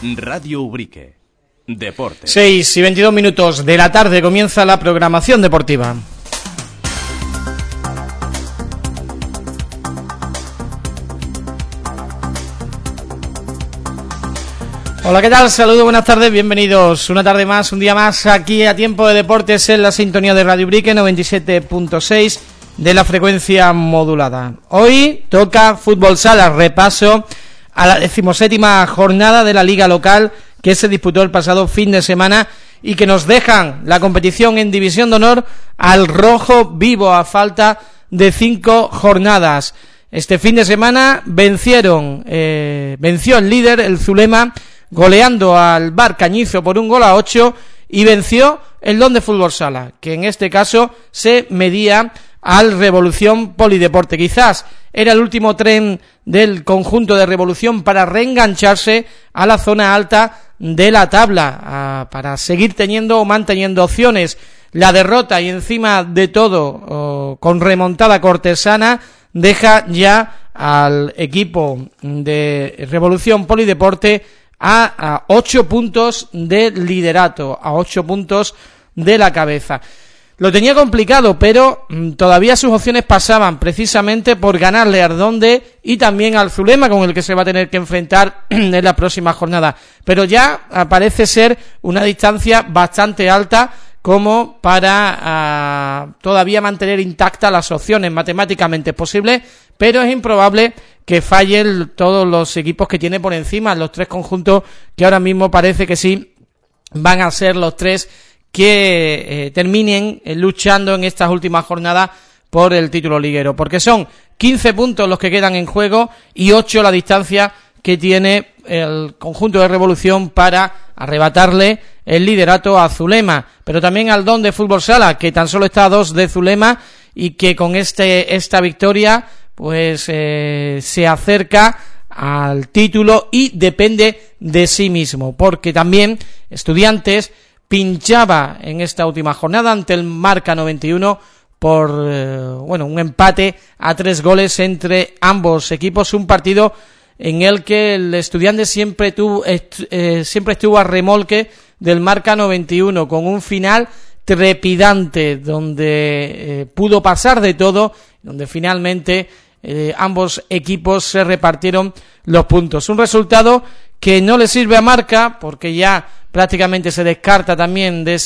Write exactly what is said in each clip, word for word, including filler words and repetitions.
Radio Ubrique. Deporte. seis y veintidós minutos de la tarde comienza la programación deportiva. Hola, ¿qué tal? Saludos, buenas tardes, bienvenidos una tarde más, un día más aquí a Tiempo de Deportes en la sintonía de Radio Ubrique noventa y siete punto seis de la frecuencia modulada. Hoy toca Fútbol Sala, repaso a la decimoséptima jornada de la liga local que se disputó el pasado fin de semana y que nos dejan la competición en División de Honor al rojo vivo a falta de cinco jornadas. Este fin de semana vencieron, eh, venció el líder, el Zulema, goleando al Bar Cañizo por un gol a ocho, y venció el Don de Fútbol Sala, que en este caso se medía al Revolución Polideporte. Quizás era el último tren del conjunto de Revolución para reengancharse a la zona alta de la tabla, a, para seguir teniendo o manteniendo opciones. La derrota y encima de todo oh, con remontada cortesana deja ya al equipo de Revolución Polideporte a, a ocho puntos de liderato, a ocho puntos de la cabeza. Lo tenía complicado, pero mmm, todavía sus opciones pasaban precisamente por ganarle a Ardonde y también al Zulema, con el que se va a tener que enfrentar en la próxima jornada. Pero ya parece ser una distancia bastante alta como para uh, todavía mantener intactas las opciones. Matemáticamente es posible, pero es improbable que fallen todos los equipos que tiene por encima, los tres conjuntos que ahora mismo parece que sí van a ser los tres que eh, terminen eh, luchando en estas últimas jornadas por el título liguero, porque son quince puntos los que quedan en juego y ocho la distancia que tiene el conjunto de Revolución para arrebatarle el liderato a Zulema, pero también al Don de Fútbol Sala, que tan solo está a dos de Zulema y que con este esta victoria pues eh, se acerca al título y depende de sí mismo, porque también Estudiantes pinchaba en esta última jornada ante el Marca noventa y uno por eh, bueno un empate a tres goles entre ambos equipos, un partido en el que el Estudiantes siempre tuvo est, eh, siempre estuvo a remolque del Marca noventa y uno, con un final trepidante donde eh, pudo pasar de todo, donde finalmente eh, ambos equipos se repartieron los puntos. Un resultado que no le sirve a Marca porque ya prácticamente se descarta también de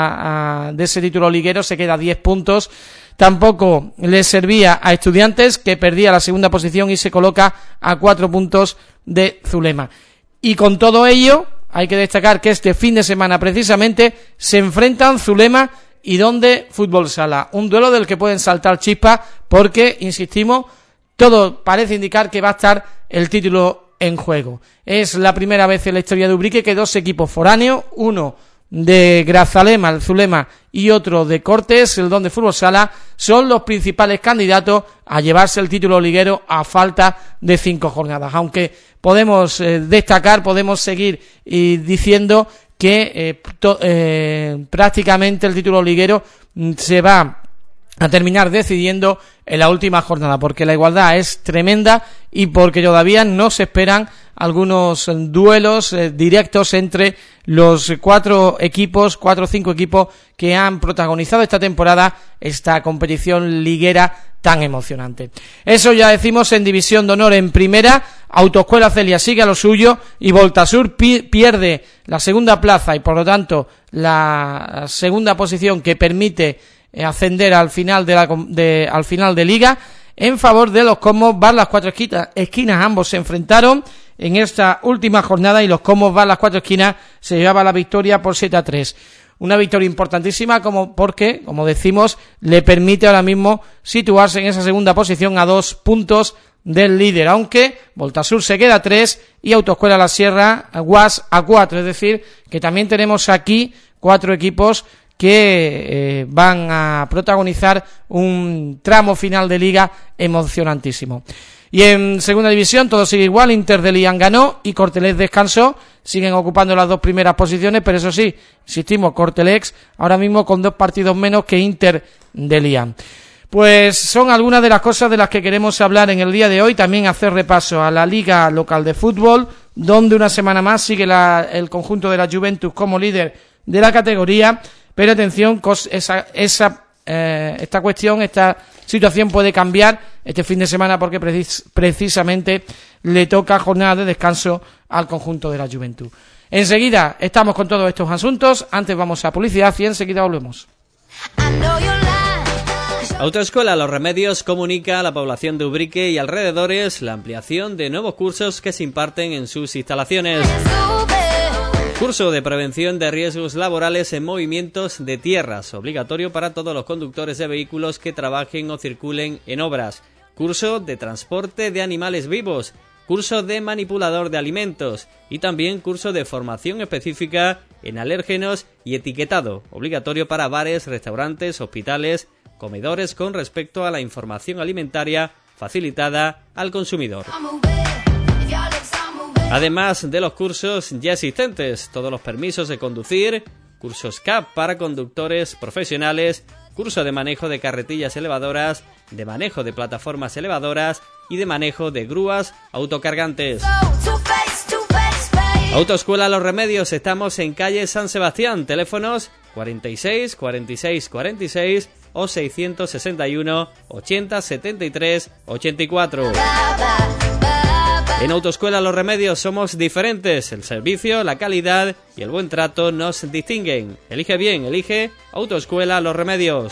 esa de ese título liguero, se queda a diez puntos. Tampoco le servía a Estudiantes, que perdía la segunda posición y se coloca a cuatro puntos de Zulema. Y con todo ello, hay que destacar que este fin de semana precisamente se enfrentan Zulema y Don de Fútbol Sala, un duelo del que pueden saltar chispas porque, insistimos, todo parece indicar que va a estar el título en juego. Es la primera vez en la historia de Ubrique que dos equipos foráneos, uno de Grazalema, el Zulema, y otro de Cortes, el Don de Fútbol Sala, son los principales candidatos a llevarse el título liguero a falta de cinco jornadas. Aunque podemos eh, destacar, podemos seguir y diciendo que eh, to, eh, prácticamente el título liguero mm, se va a terminar decidiendo en la última jornada, porque la igualdad es tremenda y porque todavía no se esperan algunos duelos eh, directos entre los cuatro equipos, cuatro o cinco equipos que han protagonizado esta temporada, esta competición liguera tan emocionante. Eso ya decimos en División de Honor. En primera, Autoescuela Celia sigue a lo suyo y Voltasur pi- pierde la segunda plaza y por lo tanto la segunda posición que permite ascender al final de la de, al final de liga en favor de los Cosmos Bar Las Cuatro Esquinas. esquinas ambos se enfrentaron en esta última jornada y los Cosmos Bar Las Cuatro Esquinas se llevaba la victoria por siete a tres. Una victoria importantísima como porque, como decimos, le permite ahora mismo situarse en esa segunda posición a dos puntos del líder, aunque Voltasur se queda a tres y Autoescuela La Sierra, Guas a cuatro, es decir, que también tenemos aquí cuatro equipos que eh, van a protagonizar un tramo final de liga emocionantísimo. Y en segunda división todo sigue igual, Inter de Lian ganó y Cortelés descansó, siguen ocupando las dos primeras posiciones, pero eso sí, insistimos, Cortelés ahora mismo con dos partidos menos que Inter de Lian. Pues son algunas de las cosas de las que queremos hablar en el día de hoy. También hacer repaso a la Liga Local de Fútbol, donde una semana más sigue la, el conjunto de la Juventus como líder de la categoría. Pero atención, esa, esa, eh, esta cuestión, esta situación puede cambiar este fin de semana porque precis, precisamente le toca jornada de descanso al conjunto de la Juventus. Enseguida estamos con todos estos asuntos. Antes vamos a publicidad y enseguida volvemos. Autoescuela Los Remedios comunica a la población de Ubrique y alrededores la ampliación de nuevos cursos que se imparten en sus instalaciones. Curso de prevención de riesgos laborales en movimientos de tierras, obligatorio para todos los conductores de vehículos que trabajen o circulen en obras. Curso de transporte de animales vivos. Curso de manipulador de alimentos y también curso de formación específica en alérgenos y etiquetado, obligatorio para bares, restaurantes, hospitales, comedores con respecto a la información alimentaria facilitada al consumidor. Además de los cursos ya existentes, todos los permisos de conducir, cursos C A P para conductores profesionales, curso de manejo de carretillas elevadoras, de manejo de plataformas elevadoras y de manejo de grúas autocargantes. Autoescuela Los Remedios, estamos en calle San Sebastián, teléfonos cuarenta y seis, cuarenta y seis, cuarenta y seis o seiscientos sesenta y uno, ochenta, setenta y tres, ochenta y cuatro. En Autoescuela Los Remedios somos diferentes, el servicio, la calidad y el buen trato nos distinguen. Elige bien, elige Autoescuela Los Remedios.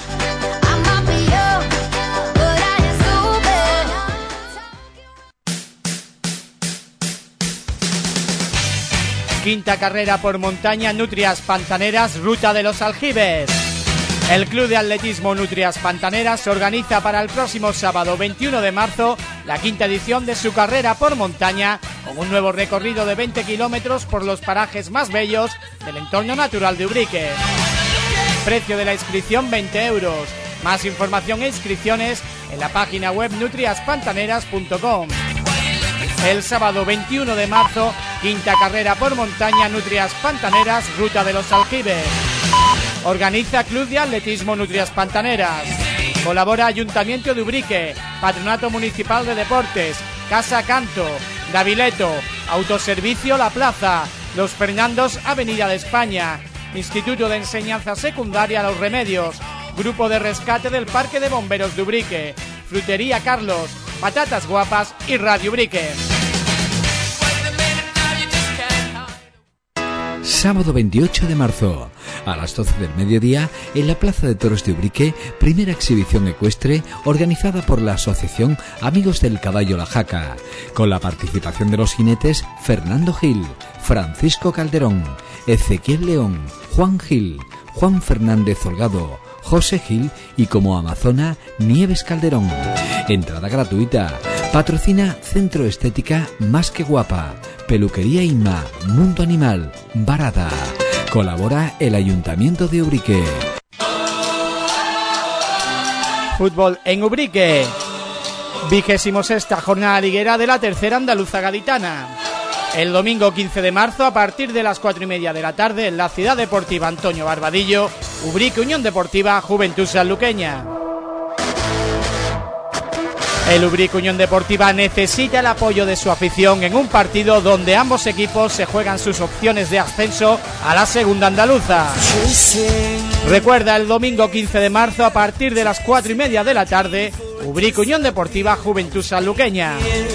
Quinta carrera por montaña Nutrias Pantaneras, Ruta de los Aljibes. El Club de Atletismo Nutrias Pantaneras organiza para el próximo sábado veintiuno de marzo la quinta edición de su carrera por montaña, con un nuevo recorrido de veinte kilómetros por los parajes más bellos del entorno natural de Ubrique. Precio de la inscripción veinte euros. Más información e inscripciones en la página web nutrias pantaneras punto com. El sábado veintiuno de marzo, quinta carrera por montaña Nutrias Pantaneras, Ruta de los Aljibes. Organiza Club de Atletismo Nutrias Pantaneras. Colabora Ayuntamiento de Ubrique, Patronato Municipal de Deportes, Casa Canto, Davileto, Autoservicio La Plaza, Los Fernandos, Avenida de España, Instituto de Enseñanza Secundaria Los Remedios, Grupo de Rescate del Parque de Bomberos de Ubrique, Frutería Carlos, Patatas Guapas y Radio Ubrique. Sábado veintiocho de marzo, a las doce del mediodía, en la Plaza de Toros de Ubrique, primera exhibición ecuestre organizada por la Asociación Amigos del Caballo La Jaca, con la participación de los jinetes Fernando Gil, Francisco Calderón, Ezequiel León, Juan Gil, Juan Fernández Holgado, José Gil y como amazona Nieves Calderón. Entrada gratuita. Patrocina Centro Estética Más que Guapa. Peluquería Inma, Mundo Animal, Barada. Colabora el Ayuntamiento de Ubrique. Fútbol en Ubrique. Vigésimo sexta jornada liguera de la tercera andaluza gaditana. El domingo quince de marzo, a partir de las cuatro y media de la tarde, en la Ciudad Deportiva Antonio Barbadillo, Ubrique Unión Deportiva Juventud Sanluqueña. El Ubrique Unión Deportiva necesita el apoyo de su afición en un partido donde ambos equipos se juegan sus opciones de ascenso a la segunda andaluza. Recuerda, el domingo quince de marzo, a partir de las cuatro y media de la tarde, Ubrique Unión Deportiva Juventud Sanluqueña.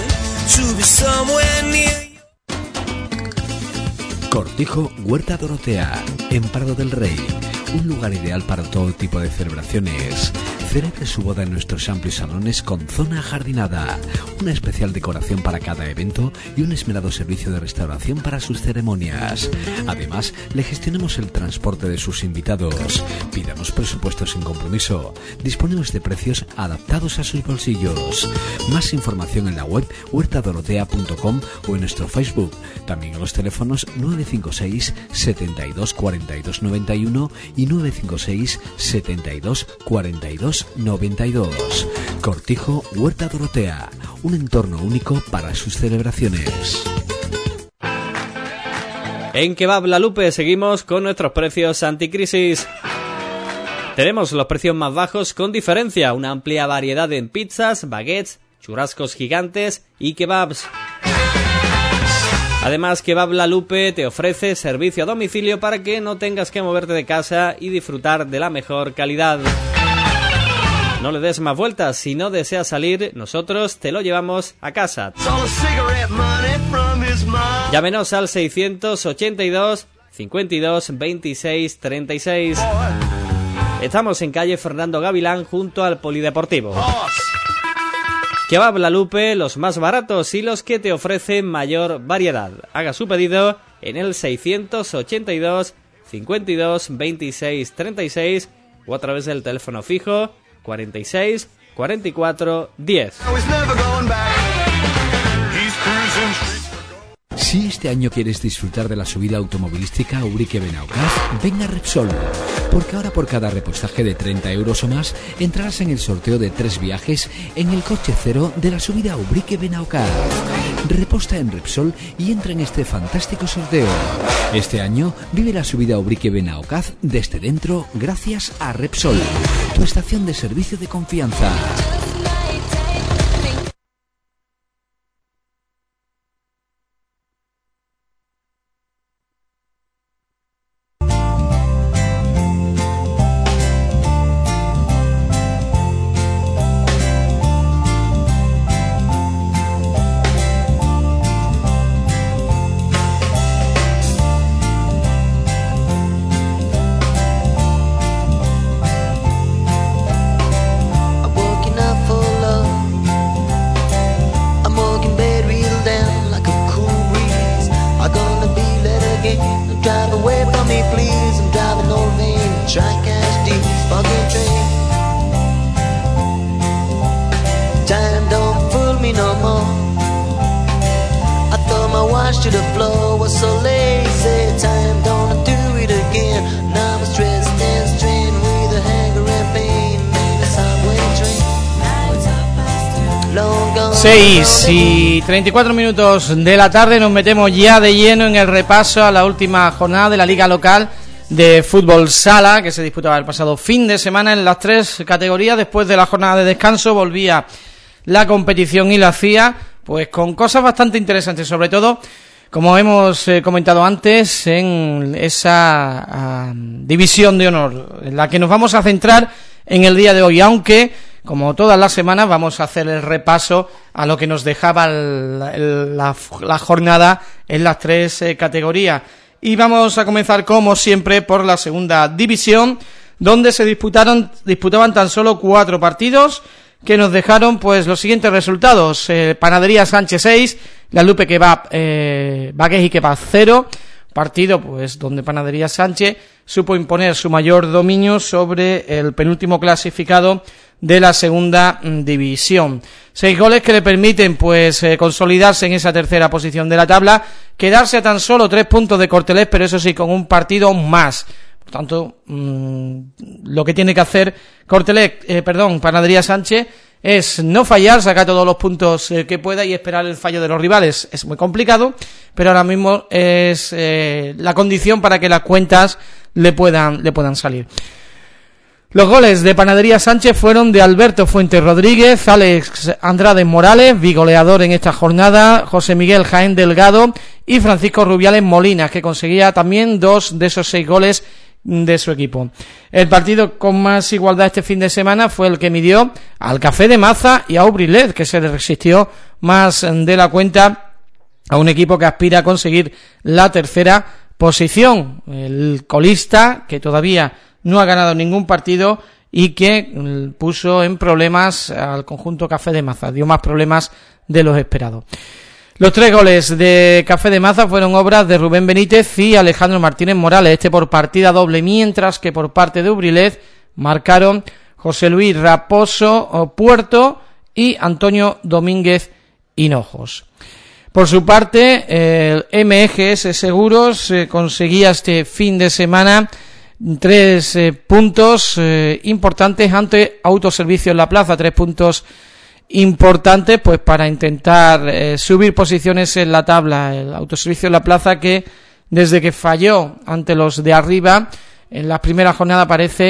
Cortijo Huerta Dorotea, en Prado del Rey, un lugar ideal para todo tipo de celebraciones. Celebre su boda en nuestros amplios salones con zona ajardinada, una especial decoración para cada evento y un esmerado servicio de restauración para sus ceremonias. Además, le gestionamos el transporte de sus invitados. Pídanos presupuestos sin compromiso. Disponemos de precios adaptados a sus bolsillos. Más información en la web huerta dorotea punto com o en nuestro Facebook. También en los teléfonos nueve cinco seis, setenta y dos, cuarenta y dos, noventa y uno y nueve cinco seis, setenta y dos, cuarenta y dos, noventa y dos. Cortijo Huerta Dorotea, un entorno único para sus celebraciones. En Kebab La Lupe seguimos con nuestros precios anticrisis. Tenemos los precios más bajos con diferencia, una amplia variedad en pizzas, baguettes, churrascos gigantes y kebabs. Además, Kebab La Lupe te ofrece servicio a domicilio para que no tengas que moverte de casa y disfrutar de la mejor calidad. No le des más vueltas, si no deseas salir, nosotros te lo llevamos a casa. Llámenos al seiscientos ochenta y dos, cincuenta y dos, veintiséis, treinta y seis. Estamos en calle Fernando Gavilán junto al Polideportivo. Kebab La Lupe, los más baratos y los que te ofrecen mayor variedad. Haga su pedido en el seiscientos ochenta y dos, cincuenta y dos, veintiséis, treinta y seis o a través del teléfono fijo cuarenta y seis, cuarenta y cuatro, diez. Si este año quieres disfrutar de la subida automovilística a Ubrique-Benaocaz, ven a Repsol, porque ahora por cada repostaje de treinta euros o más entrarás en el sorteo de tres viajes en el coche cero de la subida a Ubrique-Benaocaz. Reposta en Repsol y entra en este fantástico sorteo. Este año vive la subida a Ubrique-Benaocaz desde dentro gracias a Repsol, tu estación de servicio de confianza. seis y treinta y cuatro minutos de la tarde, nos metemos ya de lleno en el repaso a la última jornada de la Liga Local de Fútbol Sala, que se disputaba el pasado fin de semana en las tres categorías. Después de la jornada de descanso volvía la competición y la hacía pues con cosas bastante interesantes, sobre todo, como hemos eh, comentado antes, en esa uh, división de honor, en la que nos vamos a centrar en el día de hoy, aunque como todas las semanas vamos a hacer el repaso a lo que nos dejaba el, el, la, la jornada en las tres eh, categorías. Y vamos a comenzar, como siempre, por la segunda división, donde se disputaron disputaban tan solo cuatro partidos, que nos dejaron pues los siguientes resultados: eh, Panadería Sánchez seis, La Lupe Kebab, eh, Bagués y Kebab cero, partido pues donde Panadería Sánchez supo imponer su mayor dominio sobre el penúltimo clasificado de la segunda división. Seis goles que le permiten pues eh, consolidarse en esa tercera posición de la tabla, quedarse a tan solo tres puntos de Cortelés, pero eso sí, con un partido más. Por tanto, mmm, lo que tiene que hacer Cortelés, eh, perdón, Panadería Sánchez, es no fallar, sacar todos los puntos eh, que pueda y esperar el fallo de los rivales. Es muy complicado, pero ahora mismo es eh, la condición para que las cuentas le puedan, le puedan salir. Los goles de Panadería Sánchez fueron de Alberto Fuentes Rodríguez, Alex Andrade Morales, bigoleador en esta jornada, José Miguel Jaén Delgado y Francisco Rubiales Molinas, que conseguía también dos de esos seis goles de su equipo. El partido con más igualdad este fin de semana fue el que midió al Café de Maza y a Ubrilet, que se le resistió más de la cuenta a un equipo que aspira a conseguir la tercera posición. El colista, que todavía no ha ganado ningún partido y que puso en problemas al conjunto Café de Maza, dio más problemas de los esperados. Los tres goles de Café de Maza fueron obras de Rubén Benítez y Alejandro Martínez Morales, este por partida doble, mientras que por parte de Ubrilet marcaron José Luis Raposo Puerto y Antonio Domínguez Hinojos. Por su parte, el M G S Seguros eh, conseguía este fin de semana tres eh, puntos eh, importantes ante Autoservicio en la Plaza, tres puntos importantes pues para intentar eh, subir posiciones en la tabla. El Autoservicio en la Plaza, que desde que falló ante los de arriba en la primera jornada, parece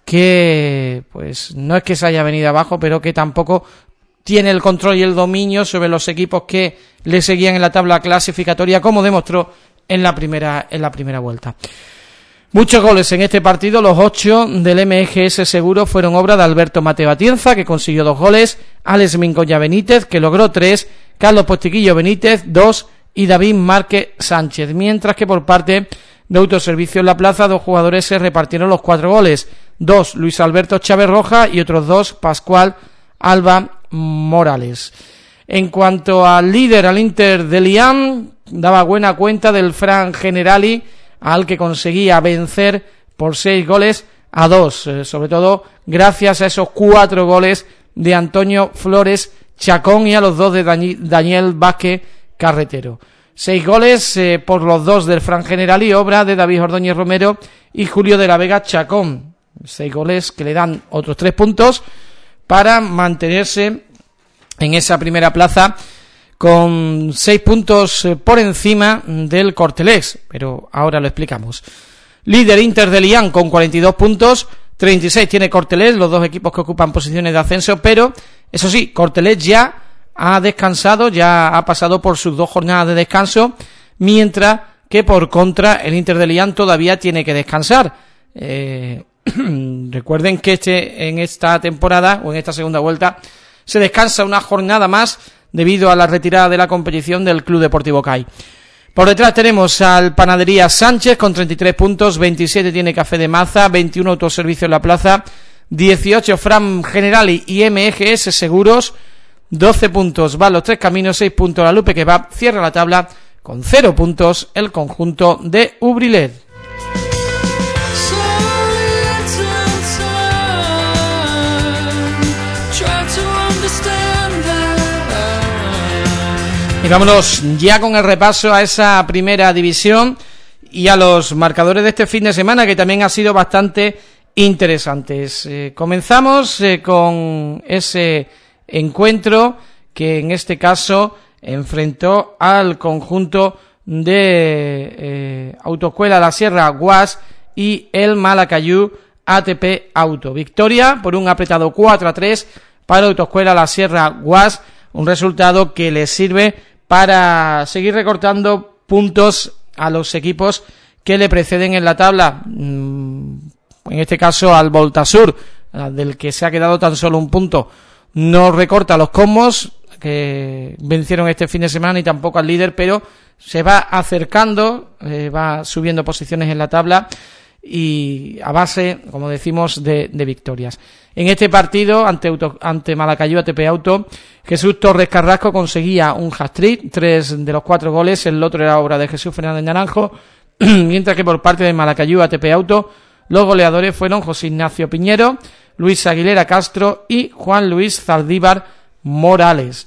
que pues no es que se haya venido abajo, pero que tampoco tiene el control y el dominio sobre los equipos que le seguían en la tabla clasificatoria, como demostró en la primera en la primera vuelta. Muchos goles en este partido, los ocho del M G S Seguro fueron obra de Alberto Mateo Atienza, que consiguió dos goles, Alex Mingoya Benítez, que logró tres, Carlos Postiquillo Benítez, dos, y David Márquez Sánchez, mientras que por parte de Autoservicio en la Plaza, dos jugadores se repartieron los cuatro goles, dos Luis Alberto Chávez Roja y otros dos Pascual Alba Morales. En cuanto al líder, al Inter de Liam, daba buena cuenta del Fran Generali, al que conseguía vencer por seis goles a dos, eh, sobre todo gracias a esos cuatro goles de Antonio Flores Chacón y a los dos de Dani- Daniel Vázquez Carretero. Seis goles eh, por los dos del Fran Generali, obra de David Ordóñez Romero y Julio de la Vega Chacón. Seis goles que le dan otros tres puntos para mantenerse en esa primera plaza con seis puntos por encima del Cortelés, pero ahora lo explicamos. Líder Inter de Liam con cuarenta y dos puntos, treinta y seis tiene Cortelés, los dos equipos que ocupan posiciones de ascenso, pero eso sí, Cortelés ya ha descansado, ya ha pasado por sus dos jornadas de descanso, mientras que por contra el Inter de Liam todavía tiene que descansar. Eh, recuerden que este en esta temporada o en esta segunda vuelta se descansa una jornada más debido a la retirada de la competición del Club Deportivo CAI. Por detrás tenemos al Panadería Sánchez con treinta y tres puntos, veintisiete tiene Café de Maza, veintiuno Autoservicio en la Plaza, dieciocho Fran Generali y M G S Seguros, doce puntos van los Tres Caminos, seis puntos la Lupe Kebab, cierra la tabla con cero puntos el conjunto de Ubrilet. Y vámonos ya con el repaso a esa primera división y a los marcadores de este fin de semana, que también ha sido bastante interesantes. Eh, comenzamos eh, con ese encuentro que en este caso enfrentó al conjunto de eh, Autoescuela La Sierra Guas y el Malacayú A T P Auto. Victoria por un apretado cuatro a tres para Autoescuela La Sierra Guas, un resultado que le sirve para seguir recortando puntos a los equipos que le preceden en la tabla, en este caso al Voltasur, del que se ha quedado tan solo un punto. No recorta a los Cosmos, que vencieron este fin de semana, y tampoco al líder, pero se va acercando, eh, va subiendo posiciones en la tabla y a base, como decimos, de, de victorias. En este partido, ante, auto, ante Malacayú A T P Auto, Jesús Torres Carrasco conseguía un hat-trick, tres de los cuatro goles, el otro era obra de Jesús Fernández Naranjo, mientras que por parte de Malacayú A T P Auto, los goleadores fueron José Ignacio Piñero, Luis Aguilera Castro y Juan Luis Zaldívar Morales.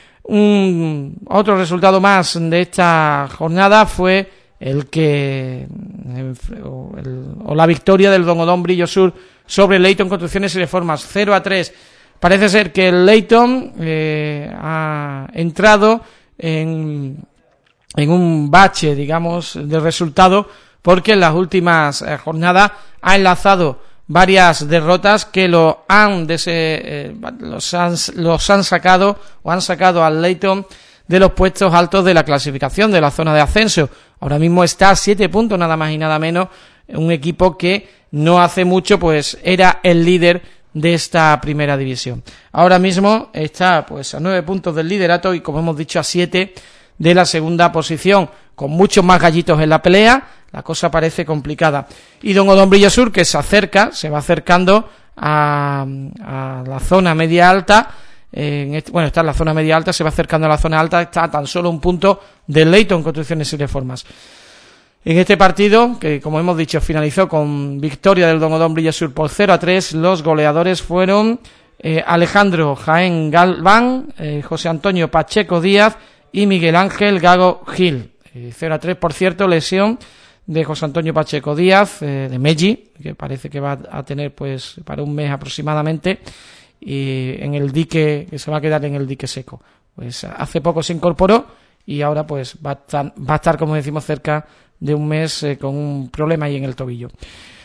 Un otro resultado más de esta jornada fue el que o, el, o la victoria del Don Odón Brillo Sur sobre el Leyton Construcciones y Reformas, cero a tres. Parece ser que el Leyton eh, ha entrado en, en un bache, digamos, de resultado, porque en las últimas eh, jornadas ha enlazado varias derrotas que lo han, de ese, eh, los, han los han sacado o han sacado al Leyton de los puestos altos de la clasificación, de la zona de ascenso. Ahora mismo está a siete puntos, nada más y nada menos, un equipo que no hace mucho pues era el líder de esta primera división. Ahora mismo está pues a nueve puntos del liderato y, como hemos dicho, a siete de la segunda posición, con muchos más gallitos en la pelea. La cosa parece complicada. Y Don Odón Brillo Sur, que se acerca, se va acercando a, a la zona media alta. En este, bueno, está en la zona media alta, se va acercando a la zona alta, está a tan solo un punto del Leyton Construcciones y Reformas. En este partido, que como hemos dicho finalizó con victoria del Don Odón Brillo Sur por cero a tres, los goleadores fueron eh, Alejandro Jaén Galván, eh, José Antonio Pacheco Díaz y Miguel Ángel Gago Gil. Eh, cero a tres, por cierto, lesión de José Antonio Pacheco Díaz, eh, de Meji, que parece que va a tener pues para un mes aproximadamente, y en el dique, que se va a quedar en el dique seco. Pues hace poco se incorporó y ahora pues va a estar, va a estar como decimos, cerca de un mes eh, con un problema ahí en el tobillo.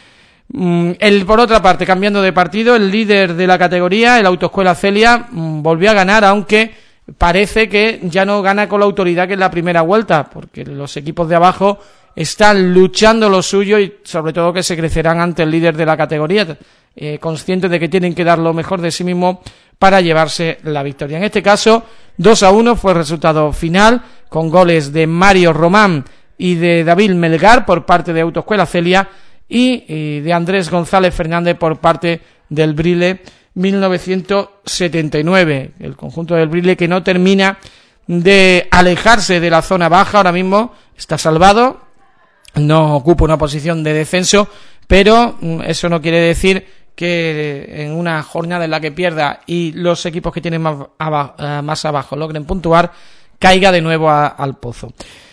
El, por otra parte, cambiando de partido, el líder de la categoría, el Autoescuela Celia, volvió a ganar, aunque parece que ya no gana con la autoridad que en la primera vuelta, porque los equipos de abajo están luchando lo suyo y sobre todo que se crecerán ante el líder de la categoría, eh, conscientes de que tienen que dar lo mejor de sí mismos para llevarse la victoria. En este caso, dos a uno fue el resultado final, con goles de Mario Román y de David Melgar por parte de Autoescuela Celia, y, y de Andrés González Fernández por parte del Brile mil novecientos setenta y nueve, el conjunto del Brile que no termina de alejarse de la zona baja, ahora mismo está salvado, no ocupa una posición de descenso, pero eso no quiere decir que en una jornada en la que pierda y los equipos que tienen más abajo, más abajo logren puntuar, caiga de nuevo a, al pozo.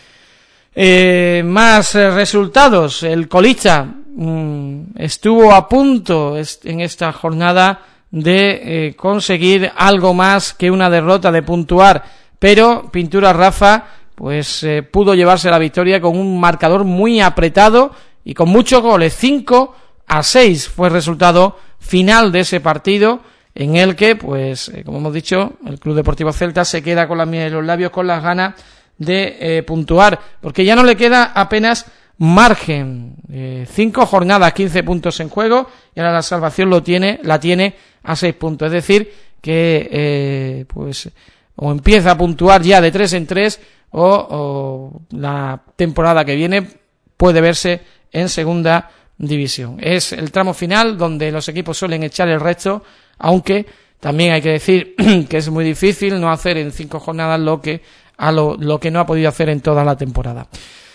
Eh, más eh, resultados. El colista mmm, estuvo a punto est- en esta jornada de eh, conseguir algo más que una derrota, de puntuar, pero Pintura Rafa pues eh, pudo llevarse la victoria con un marcador muy apretado y con muchos goles. Cinco a seis fue el resultado final de ese partido, en el que, pues eh, como hemos dicho, el Club Deportivo Celta se queda con la miel en los labios, con las ganas de eh, puntuar, porque ya no le queda apenas margen. Eh, cinco jornadas, quince puntos en juego, y ahora la salvación lo tiene, la tiene a seis puntos. Es decir, que eh, pues o empieza a puntuar ya de tres en tres, o, o la temporada que viene puede verse en segunda división. Es el tramo final donde los equipos suelen echar el resto, aunque también hay que decir que es muy difícil no hacer en cinco jornadas lo que a lo, lo que no ha podido hacer en toda la temporada.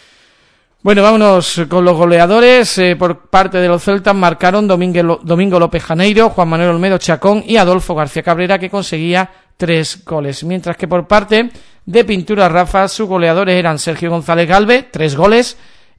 Bueno, vámonos con los goleadores. Eh, por parte de los celtas marcaron Domingo, Domingo López Janeiro, Juan Manuel Olmedo Chacón y Adolfo García Cabrera, que conseguía tres goles, mientras que por parte de Pintura Rafa sus goleadores eran Sergio González Galvez, tres goles,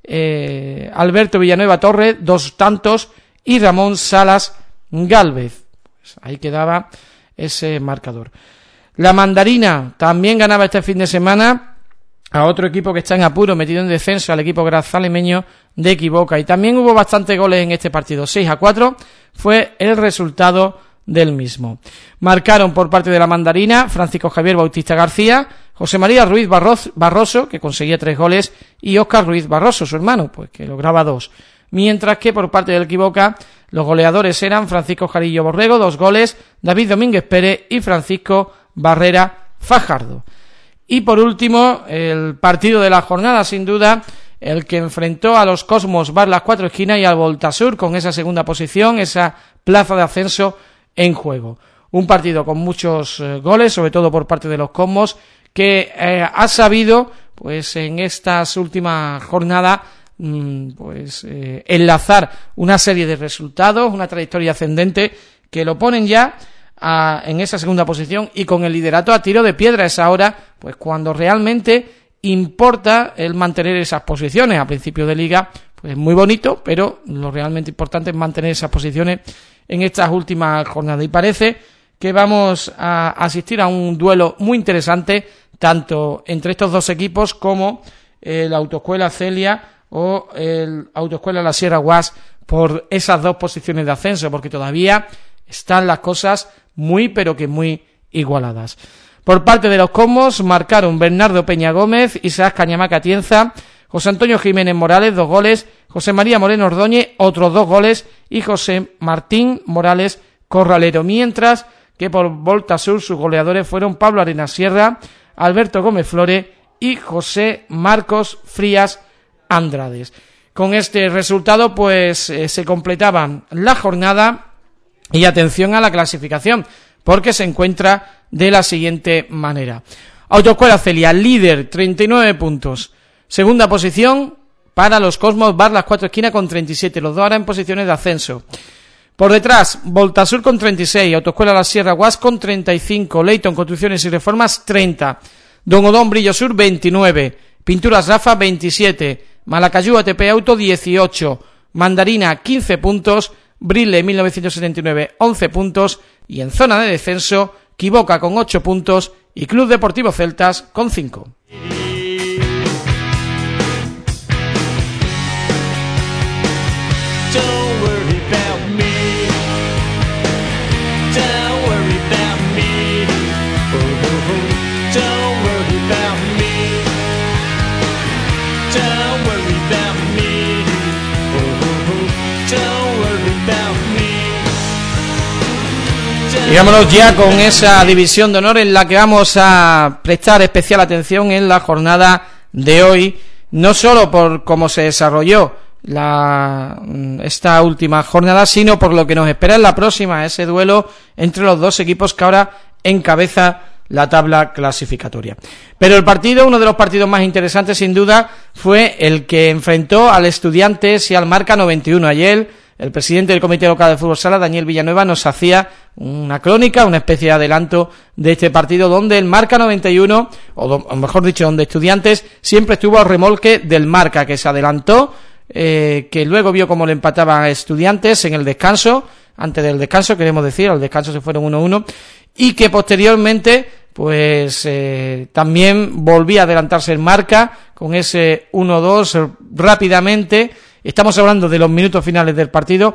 eh, Alberto Villanueva Torre, dos tantos, y Ramón Salas Galvez. Pues ahí quedaba ese marcador. La Mandarina también ganaba este fin de semana a otro equipo que está en apuro, metido en descenso, al equipo grazalemeño de Equivoca, y también hubo bastantes goles en este partido. seis a cuatro fue el resultado del mismo. Marcaron por parte de la Mandarina Francisco Javier Bautista García, José María Ruiz Barroso, que conseguía tres goles, y Óscar Ruiz Barroso, su hermano, pues que lograba dos. Mientras que por parte del Equivoca los goleadores eran Francisco Jarillo Borrego, dos goles, David Domínguez Pérez y Francisco Barrera Fajardo. Y por último, el partido de la jornada, sin duda, el que enfrentó a los Cosmos Bar Las Cuatro Esquinas y al Voltasur, con esa segunda posición, esa plaza de ascenso en juego. Un partido con muchos eh, goles, sobre todo por parte de los Cosmos, que eh, ha sabido, pues en estas últimas jornadas, mmm, pues eh, enlazar una serie de resultados, una trayectoria ascendente que lo ponen ya a, en esa segunda posición y con el liderato a tiro de piedra. Es ahora, pues cuando realmente importa el mantener esas posiciones. A principio de liga, pues muy bonito, pero lo realmente importante es mantener esas posiciones en estas últimas jornadas. Y parece que vamos a asistir a un duelo muy interesante, tanto entre estos dos equipos como el Autoescuela Celia o el Autoescuela La Sierra Guas, por esas dos posiciones de ascenso, porque todavía están las cosas muy pero que muy igualadas. Por parte de los Cosmos marcaron Bernardo Peña Gómez, Isaac Cañamaca Tienza, José Antonio Jiménez Morales, dos goles, José María Moreno Ordóñez, otros dos goles, y José Martín Morales Corralero, mientras que por Voltasur sus goleadores fueron Pablo Arenas Sierra, Alberto Gómez Flores y José Marcos Frías Andrades. Con este resultado, pues eh, se completaba la jornada, y atención a la clasificación, porque se encuentra de la siguiente manera. Autoescuela Celia, líder, treinta y nueve puntos. Segunda posición para los Cosmos Bar Las Cuatro Esquinas con treinta y siete, los dos ahora en posiciones de ascenso. Por detrás, Voltasur con treinta y seis, Autoescuela La Sierra Guas con treinta y cinco, Leyton Construcciones y Reformas treinta, Don Odón Brillo Sur veintinueve, Pinturas Rafa veintisiete, Malacayú A T P Auto dieciocho, Mandarina quince puntos, Brile mil novecientos setenta y nueve once puntos, y en zona de descenso Equivoca con ocho puntos y Club Deportivo Celtas con cinco. Don't worry. Digámonos ya con esa división de honor en la que vamos a prestar especial atención en la jornada de hoy, no solo por cómo se desarrolló la esta última jornada, sino por lo que nos espera en la próxima, ese duelo entre los dos equipos que ahora encabeza la tabla clasificatoria. Pero el partido, uno de los partidos más interesantes sin duda, fue el que enfrentó al Estudiantes y al Marca noventa y uno. Ayer el presidente del Comité Local de Fútbol Sala, Daniel Villanueva, nos hacía una crónica, una especie de adelanto de este partido, donde el Marca noventa y uno, o, do, o mejor dicho, donde Estudiantes siempre estuvo al remolque del Marca, que se adelantó, eh, que luego vio cómo le empataba a Estudiantes en el descanso, antes del descanso, queremos decir, al descanso se fueron uno a uno, y que posteriormente pues eh, también volvía a adelantarse el Marca con ese uno dos rápidamente. Estamos hablando de los minutos finales del partido.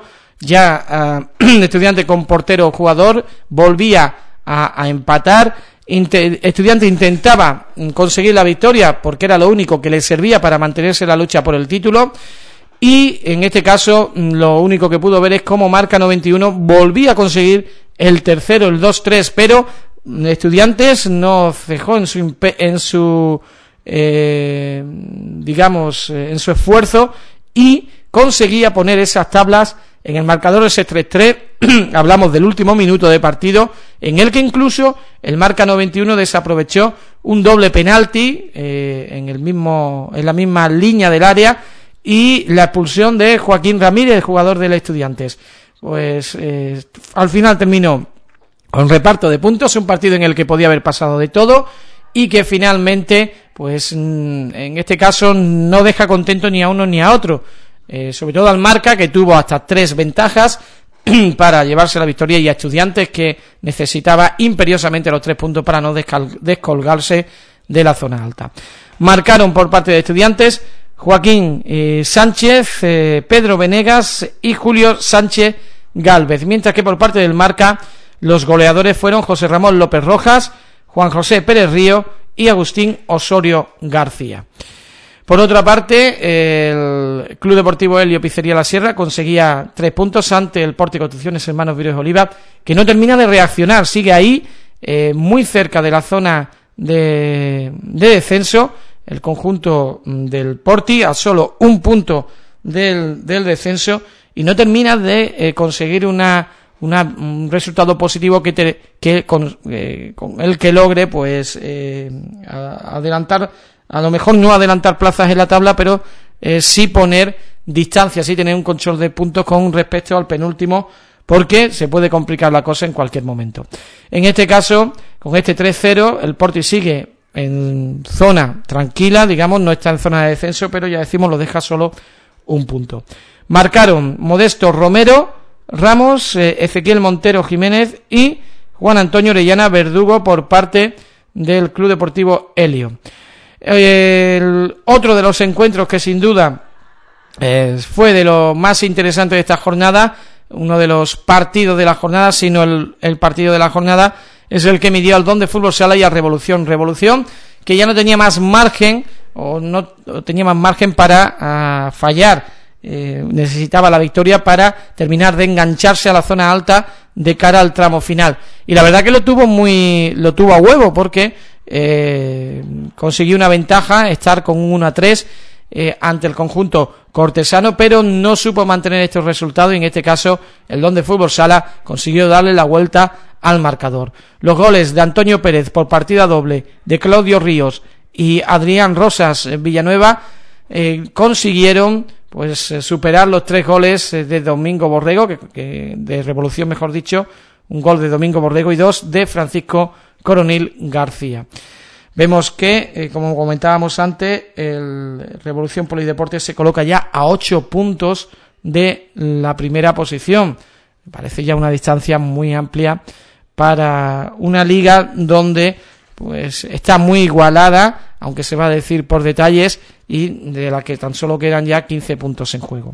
Ya uh, Estudiante con portero jugador volvía a, a empatar. Inter, Estudiante intentaba conseguir la victoria porque era lo único que le servía para mantenerse en la lucha por el título, y en este caso lo único que pudo ver es cómo Marca noventa y uno volvía a conseguir el tercero, el dos tres, pero Estudiantes no cejó en su en su eh, digamos en su esfuerzo y conseguía poner esas tablas en el marcador, ese tres tres. Hablamos del último minuto de partido, en el que incluso el Marca noventa y uno desaprovechó un doble penalti eh, en el mismo en la misma línea del área, y la expulsión de Joaquín Ramírez, jugador del Estudiantes. Pues eh, al final terminó con reparto de puntos, un partido en el que podía haber pasado de todo y que finalmente, pues en este caso no deja contento ni a uno ni a otro, eh, sobre todo al Marca, que tuvo hasta tres ventajas para llevarse la victoria, y a Estudiantes, que necesitaba imperiosamente los tres puntos para no descal- descolgarse de la zona alta. Marcaron por parte de Estudiantes Joaquín eh, Sánchez, eh, Pedro Venegas y Julio Sánchez Gálvez, mientras que por parte del Marca los goleadores fueron José Ramón López Rojas, Juan José Pérez Río y Agustín Osorio García. Por otra parte, el Club Deportivo Helio Pizzería La Sierra conseguía tres puntos ante el Pórtico Construcciones Hermanos Viroes Oliva, que no termina de reaccionar, sigue ahí, eh, muy cerca de la zona de, de descenso, el conjunto del Porti, a solo un punto del, del descenso, y no termina de eh, conseguir una Una, un resultado positivo que, te, que con, eh, con el que logre pues eh, a, adelantar, a lo mejor no adelantar plazas en la tabla, pero eh, sí poner distancia, sí tener un control de puntos con respecto al penúltimo, porque se puede complicar la cosa en cualquier momento. En este caso, con este tres cero, el Porti sigue en zona tranquila, digamos, no está en zona de descenso, pero ya decimos, lo deja solo un punto. Marcaron Modesto Romero Ramos, eh, Ezequiel Montero Jiménez y Juan Antonio Orellana Verdugo por parte del Club Deportivo Helio. Eh, el otro de los encuentros que sin duda eh, fue de lo más interesante de esta jornada, uno de los partidos de la jornada, sino el, el partido de la jornada, es el que midió al Don de Fútbol Sala y a Revolución. Revolución, que ya no tenía más margen, o no o tenía más margen para uh, fallar. Eh, necesitaba la victoria para terminar de engancharse a la zona alta de cara al tramo final, y la verdad que lo tuvo muy lo tuvo a huevo, porque eh, consiguió una ventaja, estar con un uno a tres eh, ante el conjunto cortesano, pero no supo mantener estos resultados, y en este caso el Don de Fútbol Sala consiguió darle la vuelta al marcador. Los goles de Antonio Pérez por partida doble, de Claudio Ríos y Adrián Rosas Villanueva eh, consiguieron pues eh, superar los tres goles eh, de Domingo Borrego, que, que de Revolución, mejor dicho, un gol de Domingo Borrego y dos de Francisco Coronil García. Vemos que, eh, como comentábamos antes, el Revolución Polideportes se coloca ya a ocho puntos de la primera posición. Me parece ya una distancia muy amplia para una liga donde pues está muy igualada, aunque se va a decir por detalles, y de la que tan solo quedan ya quince puntos en juego.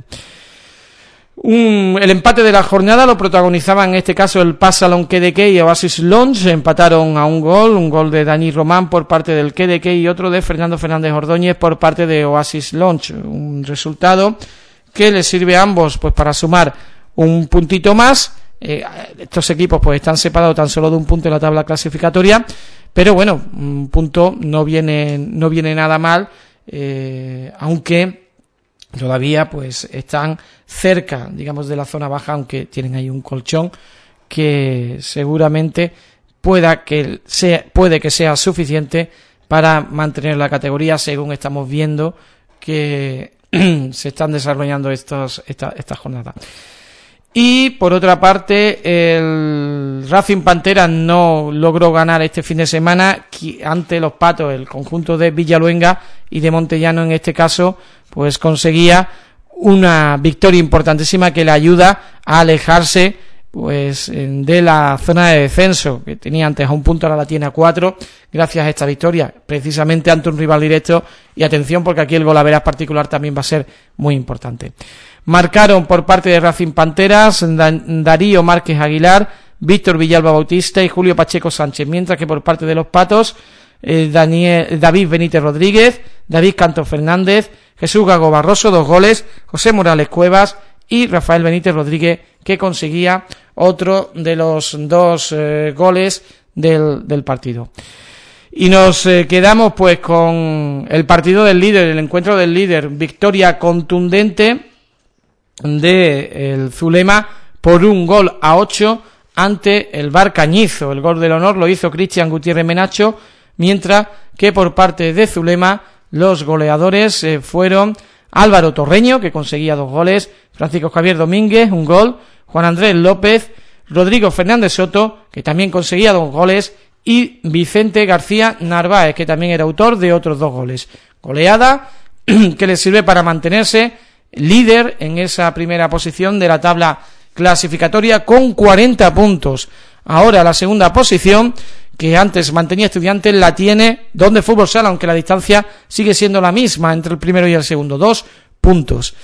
Un, el empate de la jornada lo protagonizaban en este caso el Pasalón K D K y Oasis Lounge. Empataron a un gol, un gol de Dani Román por parte del K D K y otro de Fernando Fernández Ordóñez por parte de Oasis Lounge. Un resultado que les sirve a ambos pues para sumar un puntito más eh, estos equipos pues están separados tan solo de un punto en la tabla clasificatoria, pero bueno, un punto no viene, no viene nada mal, eh, aunque todavía pues están cerca, digamos, de la zona baja, aunque tienen ahí un colchón que seguramente pueda que sea, puede que sea suficiente para mantener la categoría, según estamos viendo que se están desarrollando estos, esta, esta jornada. Y por otra parte, el Racing Pantera no logró ganar este fin de semana ante los Patos. El conjunto de Villaluenga y de Montellano, en este caso, pues conseguía una victoria importantísima que le ayuda a alejarse pues de la zona de descenso, que tenía antes a un punto, ahora la tiene a cuatro, gracias a esta victoria, precisamente ante un rival directo. Y atención, porque aquí el golaveras particular también va a ser muy importante. Marcaron por parte de Racing Panteras Darío Márquez Aguilar, Víctor Villalba Bautista y Julio Pacheco Sánchez, mientras que por parte de los Patos, eh, Daniel, David Benítez Rodríguez, David Canto Fernández, Jesús Gago Barroso, dos goles, José Morales Cuevas y Rafael Benítez Rodríguez, que conseguía otro de los dos eh, goles del, del partido. Y nos eh, quedamos pues con el partido del líder, el encuentro del líder, victoria contundente de el Zulema por un gol a ocho ante el Bar Cañizo. El gol del honor lo hizo Cristian Gutiérrez Menacho, mientras que por parte de Zulema los goleadores eh, fueron Álvaro Torreño, que conseguía dos goles, Francisco Javier Domínguez, un gol, Juan Andrés López, Rodrigo Fernández Soto, que también conseguía dos goles, y Vicente García Narváez, que también era autor de otros dos goles. Goleada que le sirve para mantenerse líder en esa primera posición de la tabla clasificatoria con cuarenta puntos. Ahora la segunda posición, que antes mantenía Estudiantes, la tiene Donde Fútbol Sala, aunque la distancia sigue siendo la misma entre el primero y el segundo, dos puntos.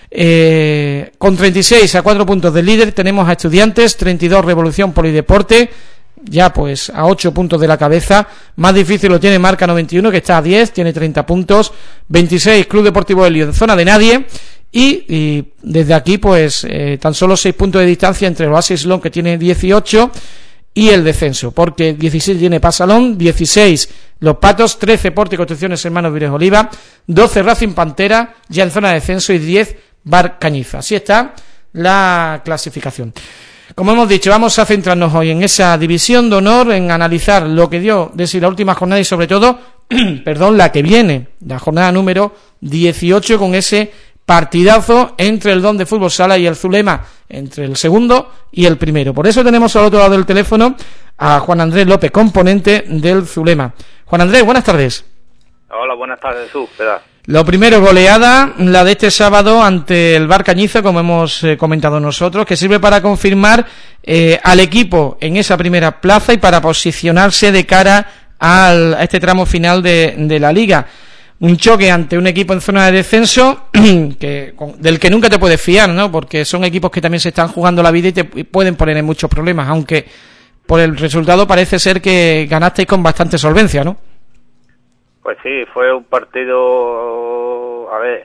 Eh, con treinta y seis a cuatro puntos del líder tenemos a Estudiantes, treinta y dos Revolución Polideporte, ya pues a ocho puntos de la cabeza. Más difícil lo tiene Marca noventa y uno, que está a diez, tiene treinta puntos, veintiséis Club Deportivo Helio en zona de nadie, y, y desde aquí pues eh, tan solo seis puntos de distancia entre el Oasis Long, que tiene dieciocho, y el descenso, porque dieciséis tiene Pasalón, dieciséis Los Patos, trece Porte y Construcciones Hermanos Vires Oliva, doce Racing Pantera ya en zona de descenso y diez Bar Cañizo. Así está la clasificación. Como hemos dicho, vamos a centrarnos hoy en esa división de honor, en analizar lo que dio de sí la última jornada y sobre todo, perdón, la que viene, la jornada número dieciocho, con ese partidazo entre el Don de Fútbol Sala y el Zulema, entre el segundo y el primero. Por eso tenemos al otro lado del teléfono a Juan Andrés López, componente del Zulema. Juan Andrés, buenas tardes. Hola, buenas tardes, Jesús. ¿Verdad? Lo primero, goleada, la de este sábado ante el Bar Cañizo, como hemos eh, comentado nosotros, que sirve para confirmar eh, al equipo en esa primera plaza y para posicionarse de cara al, a este tramo final de, de la Liga. Un choque ante un equipo en zona de descenso que con, del que nunca te puedes fiar, ¿no? Porque son equipos que también se están jugando la vida y te y pueden poner en muchos problemas, aunque por el resultado parece ser que ganasteis con bastante solvencia, ¿no? Pues sí, fue un partido, a ver,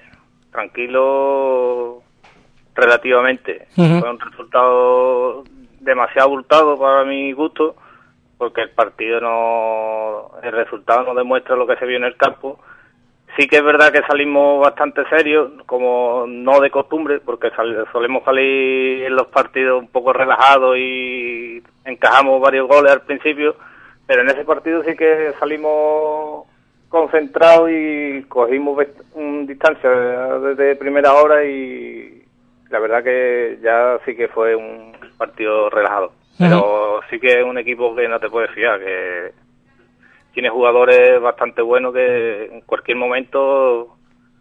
tranquilo relativamente. Uh-huh. Fue un resultado demasiado abultado para mi gusto, porque el partido no, el resultado no demuestra lo que se vio en el campo. Sí que es verdad que salimos bastante serios, como no de costumbre, porque sal, solemos salir en los partidos un poco relajados y encajamos varios goles al principio, pero en ese partido sí que salimos concentrados y cogimos un distancia desde primera hora y la verdad que ya sí que fue un partido relajado. Uh-huh. Pero sí que es un equipo que no te puedes fiar, que tiene jugadores bastante buenos que en cualquier momento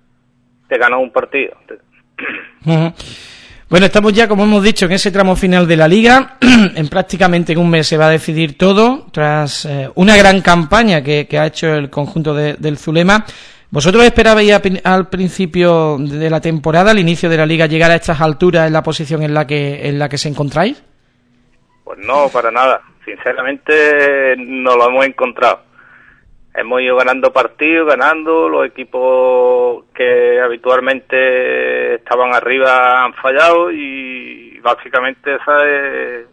te ganó un partido. Uh-huh. Bueno, estamos ya, como hemos dicho, en ese tramo final de la Liga. En prácticamente en un mes se va a decidir todo, tras eh, una gran campaña que, que ha hecho el conjunto de, del Zulema. ¿Vosotros esperabais a, al principio de la temporada, al inicio de la Liga, llegar a estas alturas en la posición en la que en la que se encontráis? Pues no, para nada. Sinceramente no lo hemos encontrado. Hemos ido ganando partidos, ganando, los equipos que habitualmente estaban arriba han fallado y básicamente esa es...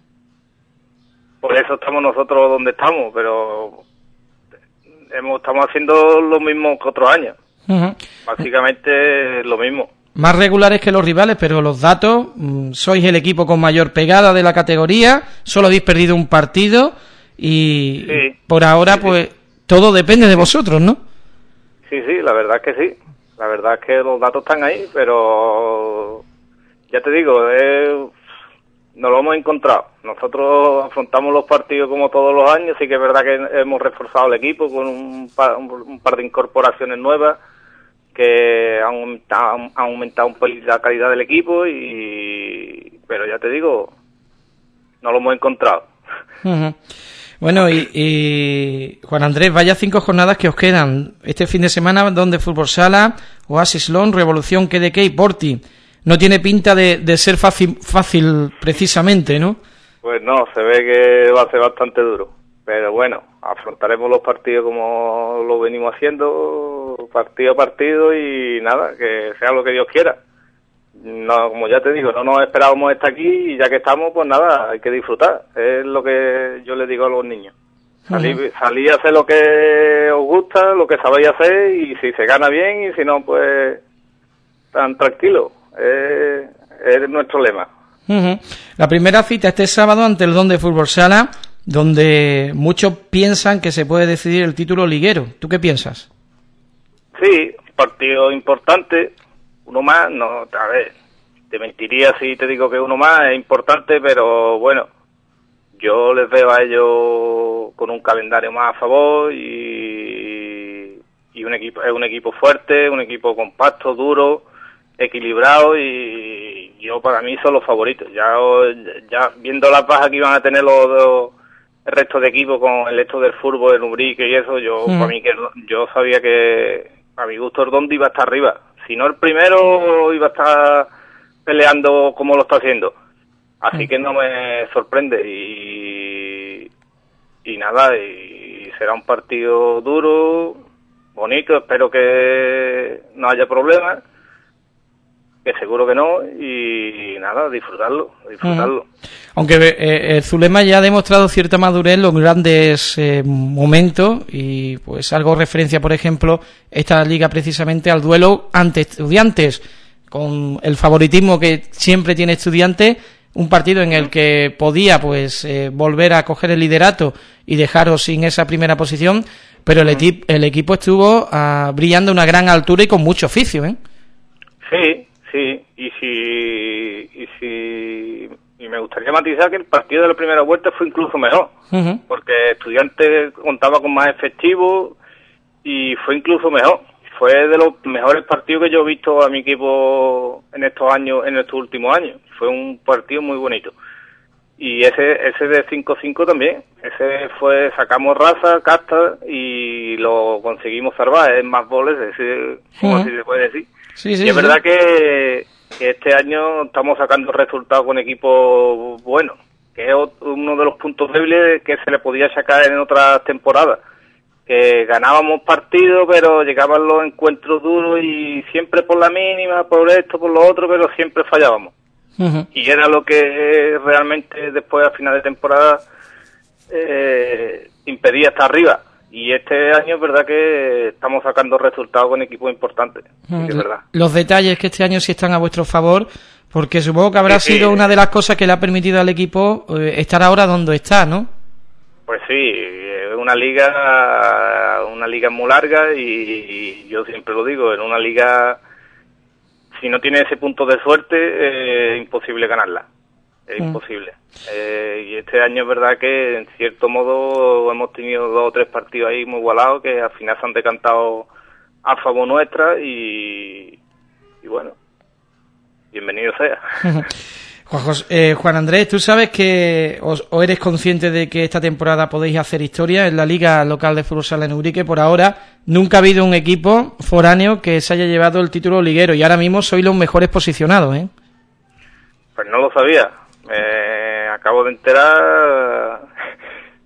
Por eso estamos nosotros donde estamos, pero hemos, estamos haciendo lo mismo que otros años. Uh-huh. Básicamente lo mismo. Más regulares que los rivales, pero los datos, mmm, sois el equipo con mayor pegada de la categoría, solo habéis perdido un partido y sí, por ahora sí, pues sí. Todo depende de vosotros, ¿no? Sí, sí, la verdad es que sí. La verdad es que los datos están ahí, pero ya te digo, eh, no lo hemos encontrado. Nosotros afrontamos los partidos como todos los años, sí que es verdad que hemos reforzado el equipo con un par, un par de incorporaciones nuevas que han aumentado, han aumentado un poco la calidad del equipo, y pero ya te digo, no lo hemos encontrado. Uh-huh. Bueno, y, y Juan Andrés, vaya cinco jornadas que os quedan. Este fin de semana, donde Fútbol Sala, Oasis Lon, Revolución, K D K y Porti. No tiene pinta de, de ser fácil, fácil precisamente, ¿no? Pues no, se ve que va a ser bastante duro. Pero bueno, afrontaremos los partidos como lo venimos haciendo, partido a partido, y nada, que sea lo que Dios quiera. No, como ya te digo, no nos esperábamos estar aquí, y ya que estamos, pues nada, hay que disfrutar. Es lo que yo les digo a los niños. Salí, uh-huh. salí a hacer lo que os gusta, lo que sabéis hacer, y si se gana bien, y si no, pues tan tranquilo. Es, es nuestro lema. Uh-huh. La primera cita este sábado ante el Don de Fútbol Sala, donde muchos piensan que se puede decidir el título liguero. ¿Tú qué piensas? Sí, partido importante. Uno más, no, a ver, te mentiría si te digo que uno más es importante, pero bueno, yo les veo a ellos con un calendario más a favor, y, y un equipo, es un equipo fuerte, un equipo compacto, duro, equilibrado, y yo, para mí, son los favoritos. Ya, ya viendo las bajas que iban a tener los, los el resto de equipos con el resto del fútbol, el Ubrique y eso, yo, mm. para mí, que yo sabía que a mi gusto el Dondi iba a estar arriba. Si no el primero, iba a estar peleando como lo está haciendo. Así que no me sorprende. Y, y nada, y será un partido duro, bonito. Espero que no haya problemas, que seguro que no. Y nada, disfrutarlo, disfrutarlo. Uh-huh. Aunque eh, el Zulema ya ha demostrado cierta madurez en los grandes eh, momentos, y pues algo referencia, por ejemplo, esta liga precisamente al duelo ante Estudiantes, con el favoritismo que siempre tiene Estudiantes, un partido en el que podía pues eh, volver a coger el liderato y dejaros sin esa primera posición, pero el, equi- el equipo estuvo uh, brillando a una gran altura y con mucho oficio, ¿eh? Sí, sí, y si... Y si... Y me gustaría matizar que el partido de la primera vuelta fue incluso mejor, uh-huh. porque Estudiantes contaba con más efectivos y fue incluso mejor. Fue de los mejores partidos que yo he visto a mi equipo en estos años, en estos últimos años. Fue un partido muy bonito. Y ese ese de cinco cinco también. Ese fue, sacamos raza, casta, y lo conseguimos salvar. Es más goles, ese, como uh-huh. así se puede decir. Sí, sí, y es sí. verdad que... que este año estamos sacando resultados con equipos buenos, que es uno de los puntos débiles que se le podía sacar en otras temporadas, que ganábamos partidos, pero llegaban los encuentros duros y siempre por la mínima, por esto, por lo otro, pero siempre fallábamos. Uh-huh. Y era lo que realmente después, a final de temporada, eh, impedía estar arriba. Y este año es verdad que estamos sacando resultados con equipos importantes. Sí, que es verdad. Los detalles que este año sí están a vuestro favor, porque supongo que habrá sí, sido sí. una de las cosas que le ha permitido al equipo eh, estar ahora donde está, ¿no? Pues sí, es una liga, una liga muy larga, y, y yo siempre lo digo, en una liga, si no tiene ese punto de suerte, eh, es imposible ganarla. Es mm. imposible. Eh, y este año es verdad que, en cierto modo, hemos tenido dos o tres partidos ahí muy igualados que al final se han decantado a favor nuestra, y, y bueno, bienvenido sea. Juan, José, eh, Juan Andrés, ¿tú sabes que os, o eres consciente de que esta temporada podéis hacer historia en la Liga Local de Fútbol Sala en Ubrique? Por ahora nunca ha habido un equipo foráneo que se haya llevado el título liguero, y ahora mismo sois los mejores posicionados, ¿eh? Pues no lo sabía. Me acabo de enterar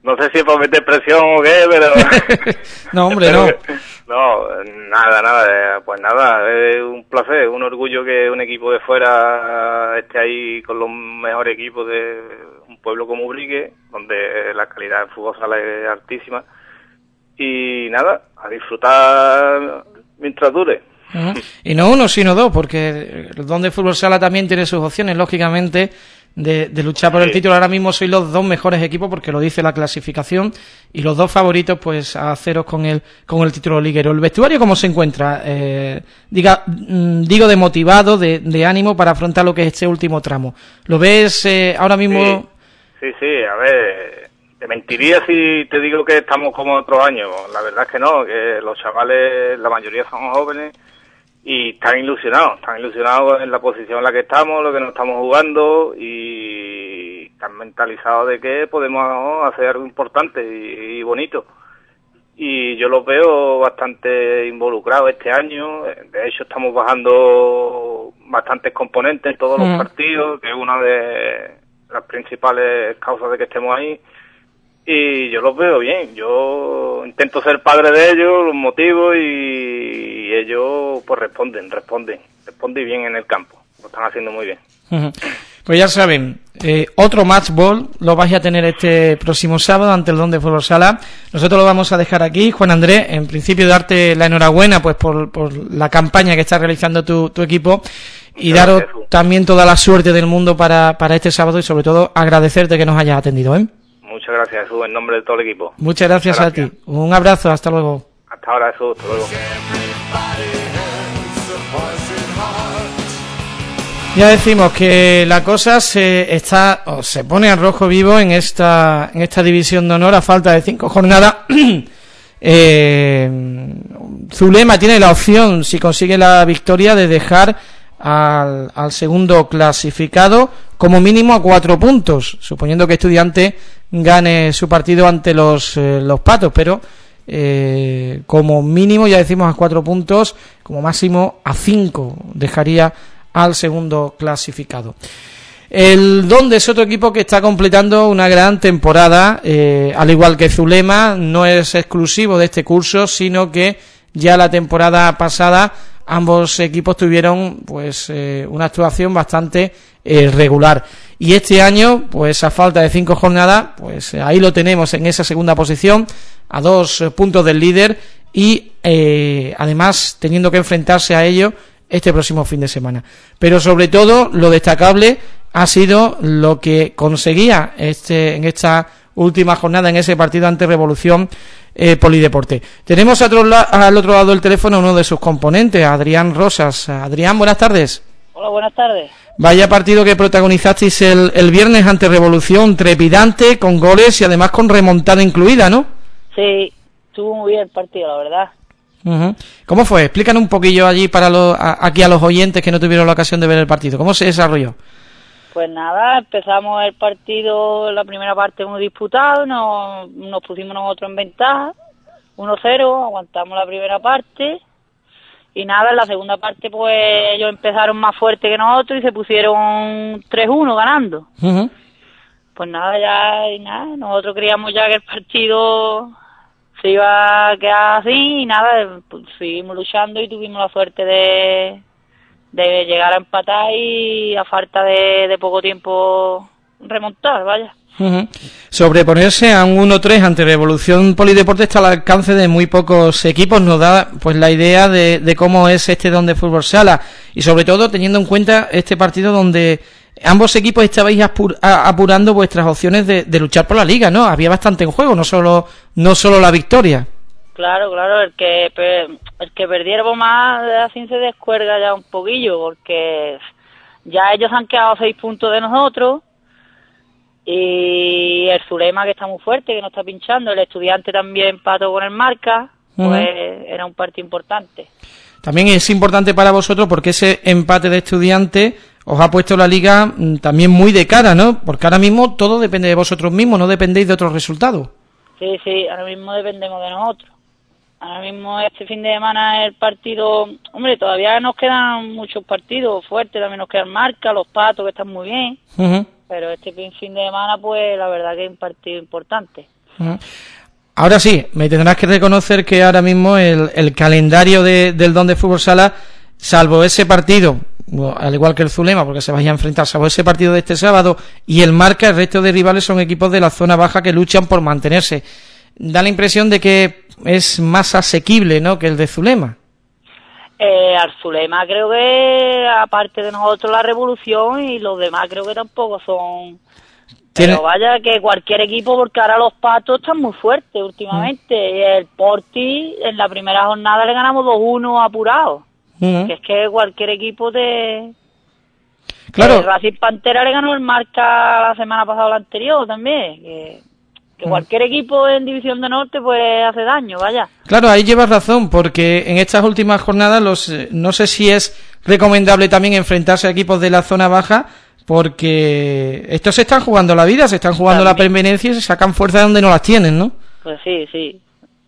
No sé si es por meter presión o qué, pero... no, hombre, no. No, nada, nada, pues nada, es un placer, un orgullo que un equipo de fuera esté ahí con los mejores equipos de un pueblo como Ubrique, donde la calidad del fútbol sala es altísima. Y nada, a disfrutar mientras dure. Uh-huh. Y no uno, sino dos, porque el Don de Fútbol Sala también tiene sus opciones, lógicamente, de, de luchar por el título. Ahora mismo sois los dos mejores equipos, porque lo dice la clasificación, y los dos favoritos, pues, a ceros con el con el título liguero. ¿El vestuario cómo se encuentra? Eh, diga, digo, de motivado, de, de ánimo para afrontar lo que es este último tramo. ¿Lo ves eh, ahora mismo? Sí, sí, sí, a ver... Te mentiría si te digo que estamos como otros años. La verdad es que no, que los chavales, la mayoría son jóvenes y están ilusionados, están ilusionados en la posición en la que estamos, lo que nos estamos jugando y están mentalizados de que podemos hacer algo importante y, y bonito. Y yo los veo bastante involucrados este año. De hecho, estamos bajando bastantes componentes en todos los mm. partidos, que es una de las principales causas de que estemos ahí. Y yo los veo bien, yo intento ser padre de ellos, los motivo y ellos pues responden, responden, responden bien en el campo, lo están haciendo muy bien. Uh-huh. Pues ya saben, eh, otro match ball lo vais a tener este próximo sábado ante el Don de Fútbol Sala. Nosotros lo vamos a dejar aquí. Juan Andrés, en principio darte la enhorabuena pues por, por la campaña que está realizando tu, tu equipo y Muchas daros gracias, también toda la suerte del mundo para, para este sábado y sobre todo agradecerte que nos hayas atendido, ¿eh? Muchas gracias, Jesús, en nombre de todo el equipo. Muchas gracias, Muchas gracias a ti. Un abrazo, hasta luego. Hasta ahora, Jesús, hasta luego. Ya decimos que la cosa se está o se pone a rojo vivo en esta en esta división de honor a falta de cinco jornadas. eh, Zulema tiene la opción, si consigue la victoria, de dejar al, al segundo clasificado como mínimo a cuatro puntos, suponiendo que Estudiante gane su partido ante los eh, los Patos, pero eh, como mínimo ya decimos a cuatro puntos, como máximo a cinco dejaría al segundo clasificado. El Donde es otro equipo que está completando una gran temporada, eh, al igual que Zulema, no es exclusivo de este curso, sino que ya la temporada pasada ambos equipos tuvieron pues eh, una actuación bastante eh, regular. Y este año, pues a falta de cinco jornadas, pues ahí lo tenemos en esa segunda posición, a dos puntos del líder y eh, además teniendo que enfrentarse a ello este próximo fin de semana. Pero sobre todo lo destacable ha sido lo que conseguía este en esta última jornada en ese partido ante Revolución eh, Polideporte. Tenemos a otro la- al otro lado del teléfono uno de sus componentes, Adrián Rosas. Adrián, buenas tardes. Hola, buenas tardes. Vaya partido que protagonizasteis el, el viernes ante Revolución, trepidante, con goles y además con remontada incluida, ¿no? Sí, estuvo muy bien el partido, la verdad. Uh-huh. ¿Cómo fue? Explícanos un poquillo allí para los, a, aquí a los oyentes que no tuvieron la ocasión de ver el partido. ¿Cómo se desarrolló? Pues nada, empezamos el partido, la primera parte muy disputado, nos, nos pusimos nosotros en ventaja, uno cero, aguantamos la primera parte y nada, en la segunda parte pues ellos empezaron más fuerte que nosotros y se pusieron tres uno ganando. Uh-huh. Pues nada, ya y nada, nosotros creíamos ya que el partido se iba a quedar así y nada, pues seguimos luchando y tuvimos la suerte de, de llegar a empatar y a falta de, de poco tiempo remontar, vaya. Uh-huh. Sobreponerse a un uno tres ante Revolución Polideporte está al alcance de muy pocos equipos, nos da pues la idea de, de cómo es este Don de Fútbol Sala y sobre todo teniendo en cuenta este partido donde ambos equipos estabais apur- apurando vuestras opciones de, de luchar por la liga, ¿no? Había bastante en juego, no solo no solo la victoria. Claro, claro, el que el que perdiéramos más así se descuelga ya un poquillo, porque ya ellos han quedado a seis puntos de nosotros y el Zulema que está muy fuerte, que no está pinchando, el Estudiante también empató con el Marca, pues uh-huh. Era un partido importante. También es importante para vosotros porque ese empate de Estudiante os ha puesto la liga también muy de cara, ¿no? Porque ahora mismo todo depende de vosotros mismos, no dependéis de otros resultados. Sí, sí, ahora mismo dependemos de nosotros. Ahora mismo este fin de semana el partido, hombre, todavía nos quedan muchos partidos fuertes, también nos quedan Marca, los Patos que están muy bien, uh-huh. Pero este fin de semana pues la verdad que es un partido importante. Uh-huh. Ahora sí, me tendrás que reconocer que ahora mismo el, el calendario de, del Don de Fútbol Sala, salvo ese partido, al igual que el Zulema, porque se vaya a enfrentar, salvo ese partido de este sábado y el Marca, el resto de rivales son equipos de la zona baja que luchan por mantenerse. Da la impresión de que es más asequible, ¿no?, que el de Zulema. Eh, al Zulema creo que, aparte de nosotros, la Revolución, y los demás creo que tampoco son... Pero vaya, que cualquier equipo, porque ahora los Patos están muy fuertes últimamente. Uh-huh. Y el Porti, en la primera jornada le ganamos dos uno apurado. Uh-huh. Que es que cualquier equipo de... Claro. El Racing Pantera le ganó el Marca la semana pasada o la anterior también. Que, que uh-huh. cualquier equipo en División de Norte pues hace daño, vaya. Claro, ahí llevas razón, porque en estas últimas jornadas los no sé si es recomendable también enfrentarse a equipos de la zona baja, porque estos se están jugando la vida, se están jugando también la permanencia y se sacan fuerza de donde no las tienen, ¿no? Pues sí, sí.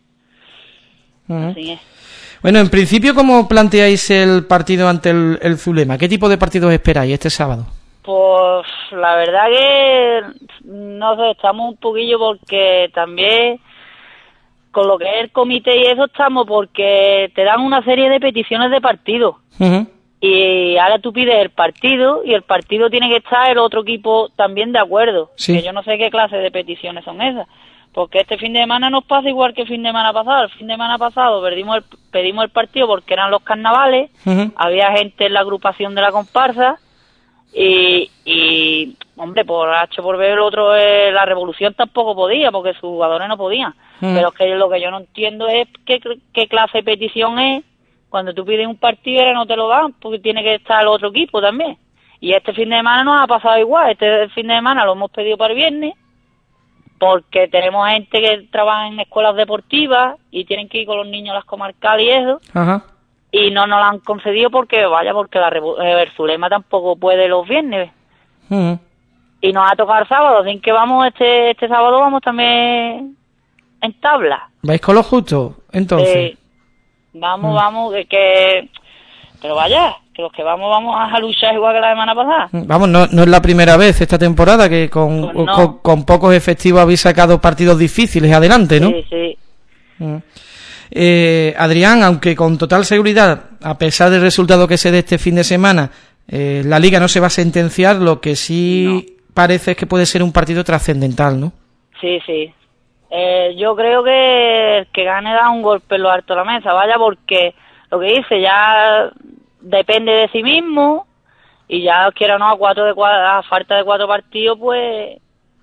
Uh-huh. Así es. Bueno, en principio, ¿cómo planteáis el partido ante el, el Zulema? ¿Qué tipo de partidos esperáis este sábado? Pues la verdad que no sé, estamos un poquillo porque también con lo que es el comité y eso estamos, porque te dan una serie de peticiones de partido. Uh-huh. Y ahora tú pides el partido y el partido tiene que estar el otro equipo también de acuerdo. Sí. Que yo no sé qué clase de peticiones son esas. Porque este fin de semana nos pasa igual que el fin de semana pasado. El fin de semana pasado perdimos el, pedimos el partido porque eran los carnavales, uh-huh. había gente en la agrupación de la comparsa y, y hombre, por H por B el otro, eh, la Revolución tampoco podía porque sus jugadores no podían. Uh-huh. Pero es que lo que yo no entiendo es qué, qué clase de petición es. Cuando tú pides un partido ahora no te lo dan porque tiene que estar el otro equipo también. Y este fin de semana nos ha pasado igual. Este fin de semana lo hemos pedido para el viernes porque tenemos gente que trabaja en escuelas deportivas y tienen que ir con los niños a las comarcales y eso. Ajá. Y no nos lo han concedido porque, vaya, porque la el Zulema tampoco puede los viernes. Uh-huh. Y nos ha tocado el sábado, así que vamos, este este sábado vamos también en tabla. ¿Vais con lo justo, entonces? Eh, Vamos, mm. vamos, que, que... Pero vaya, que los que vamos, vamos a luchar igual que la semana pasada. Vamos, no, no es la primera vez esta temporada que con, pues no. con, con pocos efectivos habéis sacado partidos difíciles adelante, ¿no? Sí, sí. Mm. Eh, Adrián, aunque con total seguridad, a pesar del resultado que se dé este fin de semana, eh, la Liga no se va a sentenciar, lo que sí no. parece es que puede ser un partido trascendental, ¿no? Sí, sí. Eh, yo creo que el que gane da un golpe en lo alto de la mesa, vaya, porque lo que dice ya depende de sí mismo y ya quiera o no a cuatro de cuatro, a falta de cuatro partidos, pues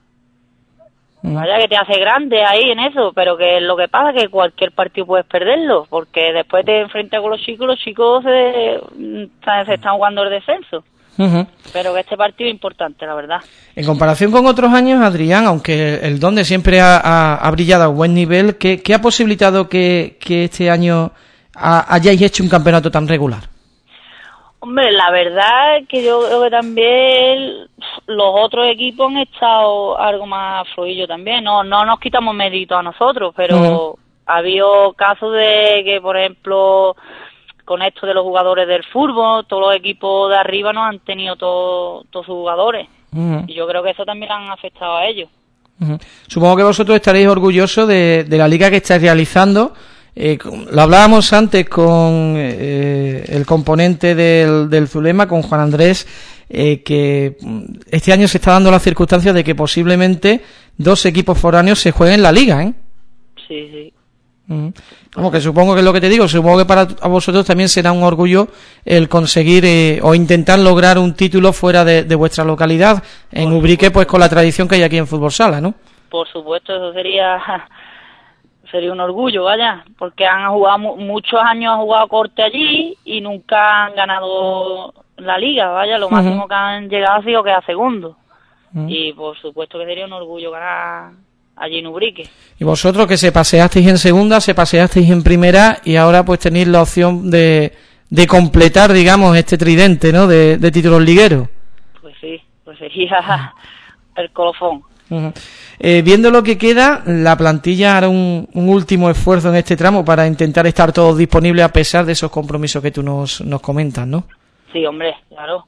mm. vaya que te hace grande ahí en eso, pero que lo que pasa es que cualquier partido puedes perderlo, porque después te enfrentas con los chicos, los chicos se, se están jugando el descenso. Uh-huh. Pero que este partido es importante, la verdad. En comparación con otros años, Adrián, aunque el Donde siempre ha, ha, ha brillado a buen nivel, ¿qué, qué ha posibilitado que, que este año ha, hayáis hecho un campeonato tan regular? Hombre, la verdad es que yo creo que también los otros equipos han estado algo más fluidos también. No, no nos quitamos mérito a nosotros, pero uh-huh. ha habido casos de que, por ejemplo, con esto de los jugadores del fútbol, todos los equipos de arriba no han tenido todos todos sus jugadores. Uh-huh. Y yo creo que eso también han afectado a ellos. Uh-huh. Supongo que vosotros estaréis orgullosos de, de la liga que estáis realizando. Eh, lo hablábamos antes con eh, el componente del, del Zulema, con Juan Andrés, eh, que este año se está dando la circunstancia de que posiblemente dos equipos foráneos se jueguen la liga, ¿eh? Sí, sí. Uh-huh. Como que supongo que es lo que te digo, supongo que para vosotros también será un orgullo el conseguir eh, o intentar lograr un título fuera de, de vuestra localidad, en Por Ubrique, supuesto. Pues con la tradición que hay aquí en Fútbol Sala, ¿no? Por supuesto, eso sería sería un orgullo, vaya, porque han jugado muchos años, han jugado corte allí y nunca han ganado la liga, vaya, lo uh-huh. máximo que han llegado ha sido que a segundo. Uh-huh. Y por supuesto que sería un orgullo ganar allí en Ubrique. Y vosotros que se paseasteis en segunda, se paseasteis en primera y ahora pues tenéis la opción de, de completar, digamos, este tridente, ¿no?, de, de títulos ligueros. Pues sí, pues sería el colofón. Uh-huh. Eh, viendo lo que queda, la plantilla hará un, un último esfuerzo en este tramo para intentar estar todos disponibles a pesar de esos compromisos que tú nos, nos comentas, ¿no? Sí, hombre, claro.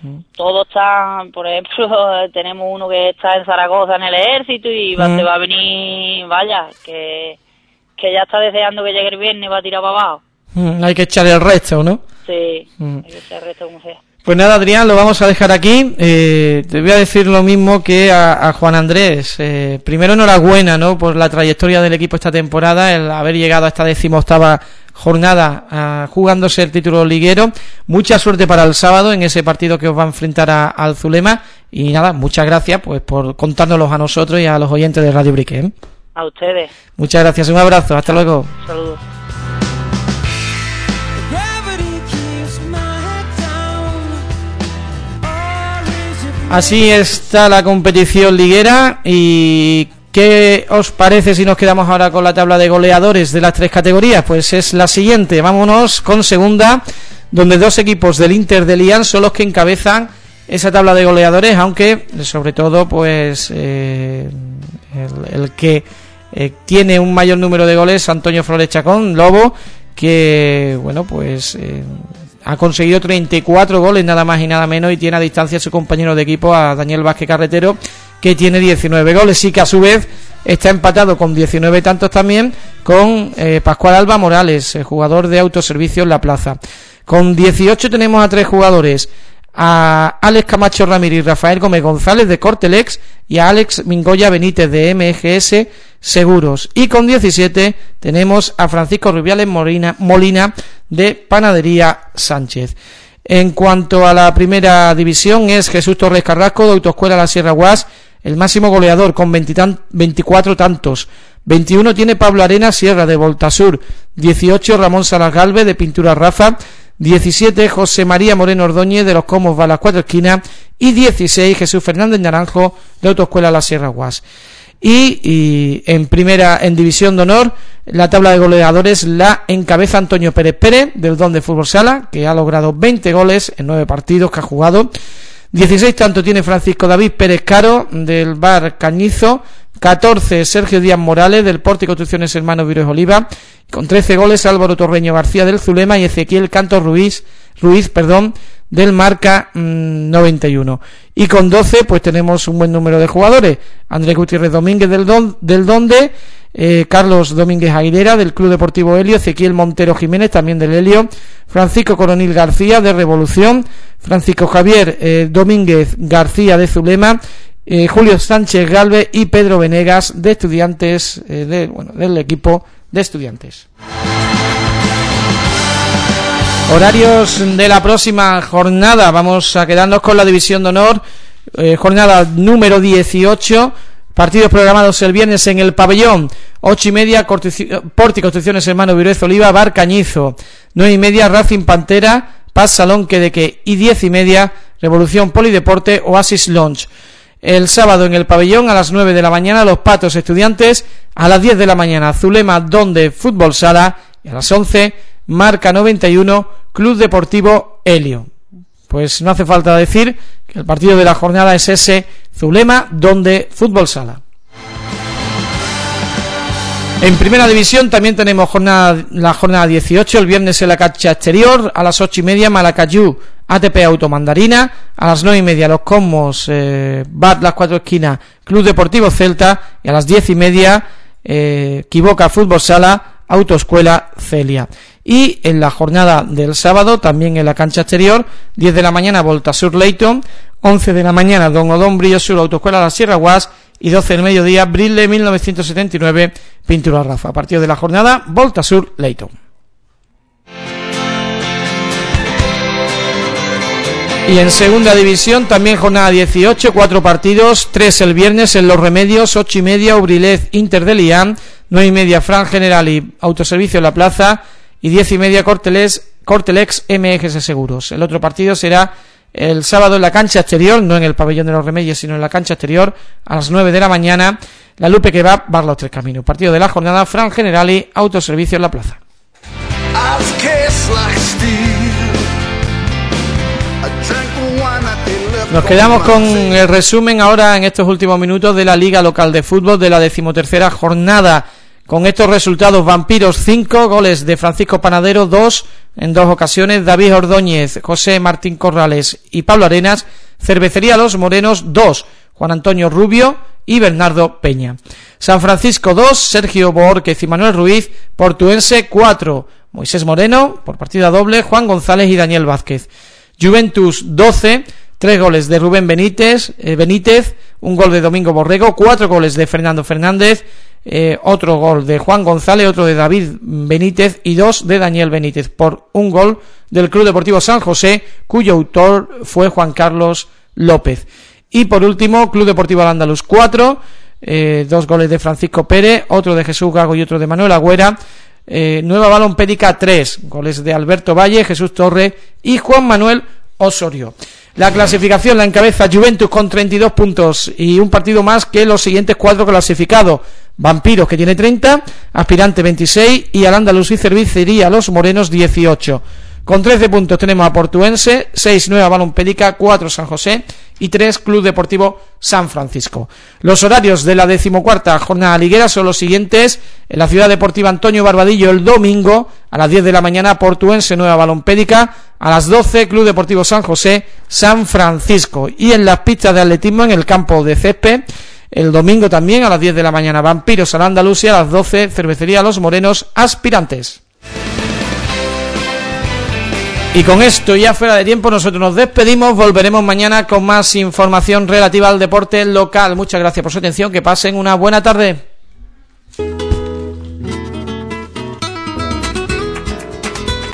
Uh-huh. Todos están, por ejemplo, tenemos uno que está en Zaragoza en el ejército y va, uh-huh. se va a venir, vaya, que, que ya está deseando que llegue el viernes y va a tirar para abajo. Uh-huh. Hay que echar el resto, ¿no? Sí, uh-huh. hay que echar el resto como sea. Pues nada, Adrián, lo vamos a dejar aquí. Eh, te voy a decir lo mismo que a, a Juan Andrés. Eh, primero, enhorabuena, ¿no?, por la trayectoria del equipo esta temporada, el haber llegado a esta decimoctava jornada a, jugándose el título liguero. Mucha suerte para el sábado en ese partido que os va a enfrentar a, a al Zulema. Y nada, muchas gracias pues por contárnoslos a nosotros y a los oyentes de Radio Brique, ¿eh? A ustedes. Muchas gracias, un abrazo, hasta luego. Saludos. Así está la competición liguera. ¿Y qué os parece si nos quedamos ahora con la tabla de goleadores de las tres categorías? Pues es la siguiente. Vámonos con segunda, donde dos equipos del Inter de Lian son los que encabezan esa tabla de goleadores, aunque sobre todo pues eh, el, el que eh, tiene un mayor número de goles, Antonio Flores Chacón, Lobo, que bueno pues eh, ha conseguido treinta y cuatro goles nada más y nada menos, y tiene a distancia a su compañero de equipo, a Daniel Vázquez Carretero, que tiene diecinueve goles, y que a su vez está empatado con diecinueve tantos también con eh, Pascual Alba Morales, el jugador de Autoservicio en La Plaza. Con dieciocho tenemos a tres jugadores, a Alex Camacho Ramírez y Rafael Gómez González de Cortelex, y a Alex Mingoya Benítez de M G S Seguros. Y con diecisiete tenemos a Francisco Rubiales Molina, Molina de Panadería Sánchez. En cuanto a la primera división, es Jesús Torres Carrasco de Autoescuela La Sierra Guas, el máximo goleador con veinticuatro tantos. veintiuno tiene Pablo Arena Sierra de Voltasur, dieciocho Ramón Salas Galvez de Pintura Rafa, diecisiete José María Moreno Ordóñez de los Comos va a las Cuatro Esquinas, y dieciséis Jesús Fernández Naranjo de Autoescuela La Sierra Guas. Y, y en primera, en división de honor, la tabla de goleadores la encabeza Antonio Pérez Pérez del Don de Fútbol Sala, que ha logrado veinte goles en nueve partidos que ha jugado. dieciséis tanto tiene Francisco David Pérez Caro del Bar Cañizo, catorce Sergio Díaz Morales del Porte y Construcciones Hermanos Virués Oliva, con trece goles Álvaro Torreño García del Zulema, y Ezequiel Cantos Ruiz, Ruiz perdón, del Marca mmm, noventa y uno. Y con doce pues tenemos un buen número de jugadores: Andrés Gutiérrez Domínguez del, Don, del Donde, eh, Carlos Domínguez Aguilera del Club Deportivo Helio, Ezequiel Montero Jiménez también del Helio, Francisco Coronil García de Revolución, Francisco Javier eh, Domínguez García de Zulema, eh, Julio Sánchez Galvez y Pedro Venegas de Estudiantes, eh, de, bueno, del equipo de Estudiantes. Horarios de la próxima jornada. Vamos a quedarnos con la división de honor, eh, jornada número dieciocho. Partidos programados el viernes en el pabellón: ocho y media Porti Construcciones Hermano Virués Oliva Bar Cañizo, nueve y media Racing Pantera Paz Salón Quedeque, y diez y media Revolución Polideporte Oasis Lounge. El sábado en el pabellón a las nueve de la mañana Los Patos Estudiantes, a las diez de la mañana Zulema Donde Fútbol Sala, y a las once Marca noventa y uno Club Deportivo Helio. Pues no hace falta decir que el partido de la jornada es ese: Zulema Donde Fútbol Sala. En primera división también tenemos jornada, la jornada dieciocho, el viernes en la cancha exterior, a las ocho y media Malacayú A T P Automandarina, a las nueve y media Los Comos eh, Bat Las Cuatro Esquinas Club Deportivo Celta, y a las diez y media eh, Quiboca Fútbol Sala Autoescuela Celia. Y en la jornada del sábado, también en la cancha exterior, diez de la mañana Voltasur Leighton, once de la mañana Don Odón Brillo Sur Autoescuela La Sierra Guas, y doce del mediodía Brille mil novecientos setenta y nueve Pintura Rafa. A partir de la jornada Voltasur Leighton. Y en segunda división también jornada dieciocho, cuatro partidos, tres el viernes en Los Remedios, ocho y media Ubrilez Inter de Lián, nueve y media Fran General y Autoservicio en La Plaza, y diez y media Corteles, Cortelex M G S Seguros. El otro partido será el sábado en la cancha exterior, no en el pabellón de Los Remedios, sino en la cancha exterior, a las nueve de la mañana, la Lupe que va Bar Los Tres Caminos. Partido de la jornada, Fran General y Autoservicio en La Plaza. Nos quedamos con el resumen ahora en estos últimos minutos de la Liga Local de Fútbol de la decimotercera jornada. Con estos resultados: Vampiros cinco, goles de Francisco Panadero dos, en dos ocasiones, David Ordóñez, José Martín Corrales y Pablo Arenas. Cervecería Los Morenos dos, Juan Antonio Rubio y Bernardo Peña. San Francisco dos, Sergio Boórquez y Manuel Ruiz. Portuense cuatro, Moisés Moreno, por partida doble, Juan González y Daniel Vázquez. Juventus doce, tres goles de Rubén Benítez, eh, Benítez, un gol de Domingo Borrego, cuatro goles de Fernando Fernández, eh, otro gol de Juan González, otro de David Benítez y dos de Daniel Benítez, por un gol del Club Deportivo San José, cuyo autor fue Juan Carlos López. Y por último, Club Deportivo Al-Ándalus cuatro, eh, dos goles de Francisco Pérez, otro de Jesús Gago y otro de Manuel Agüera. eh, Nueva Balompédica tres, goles de Alberto Valle, Jesús Torre y Juan Manuel Osorio. La clasificación la encabeza Juventus con treinta y dos puntos y un partido más que los siguientes cuatro clasificados: Vampiros, que tiene treinta, Aspirante veintiséis y Al-Ándalus y Cervecería Los Morenos dieciocho. Con trece puntos tenemos a Portuense, seis Nueva Balompédica, cuatro San José y tres Club Deportivo San Francisco. Los horarios de la decimocuarta jornada liguera son los siguientes: en la Ciudad Deportiva Antonio Barbadillo el domingo a las diez de la mañana, Portuense Nueva Balompédica, a las doce Club Deportivo San José San Francisco, y en las pistas de atletismo en el campo de césped el domingo también a las diez de la mañana, Vampiros Al-Ándalus y a las doce Cervecería Los Morenos Aspirantes. Y con esto ya fuera de tiempo nosotros nos despedimos, volveremos mañana con más información relativa al deporte local. Muchas gracias por su atención, que pasen una buena tarde.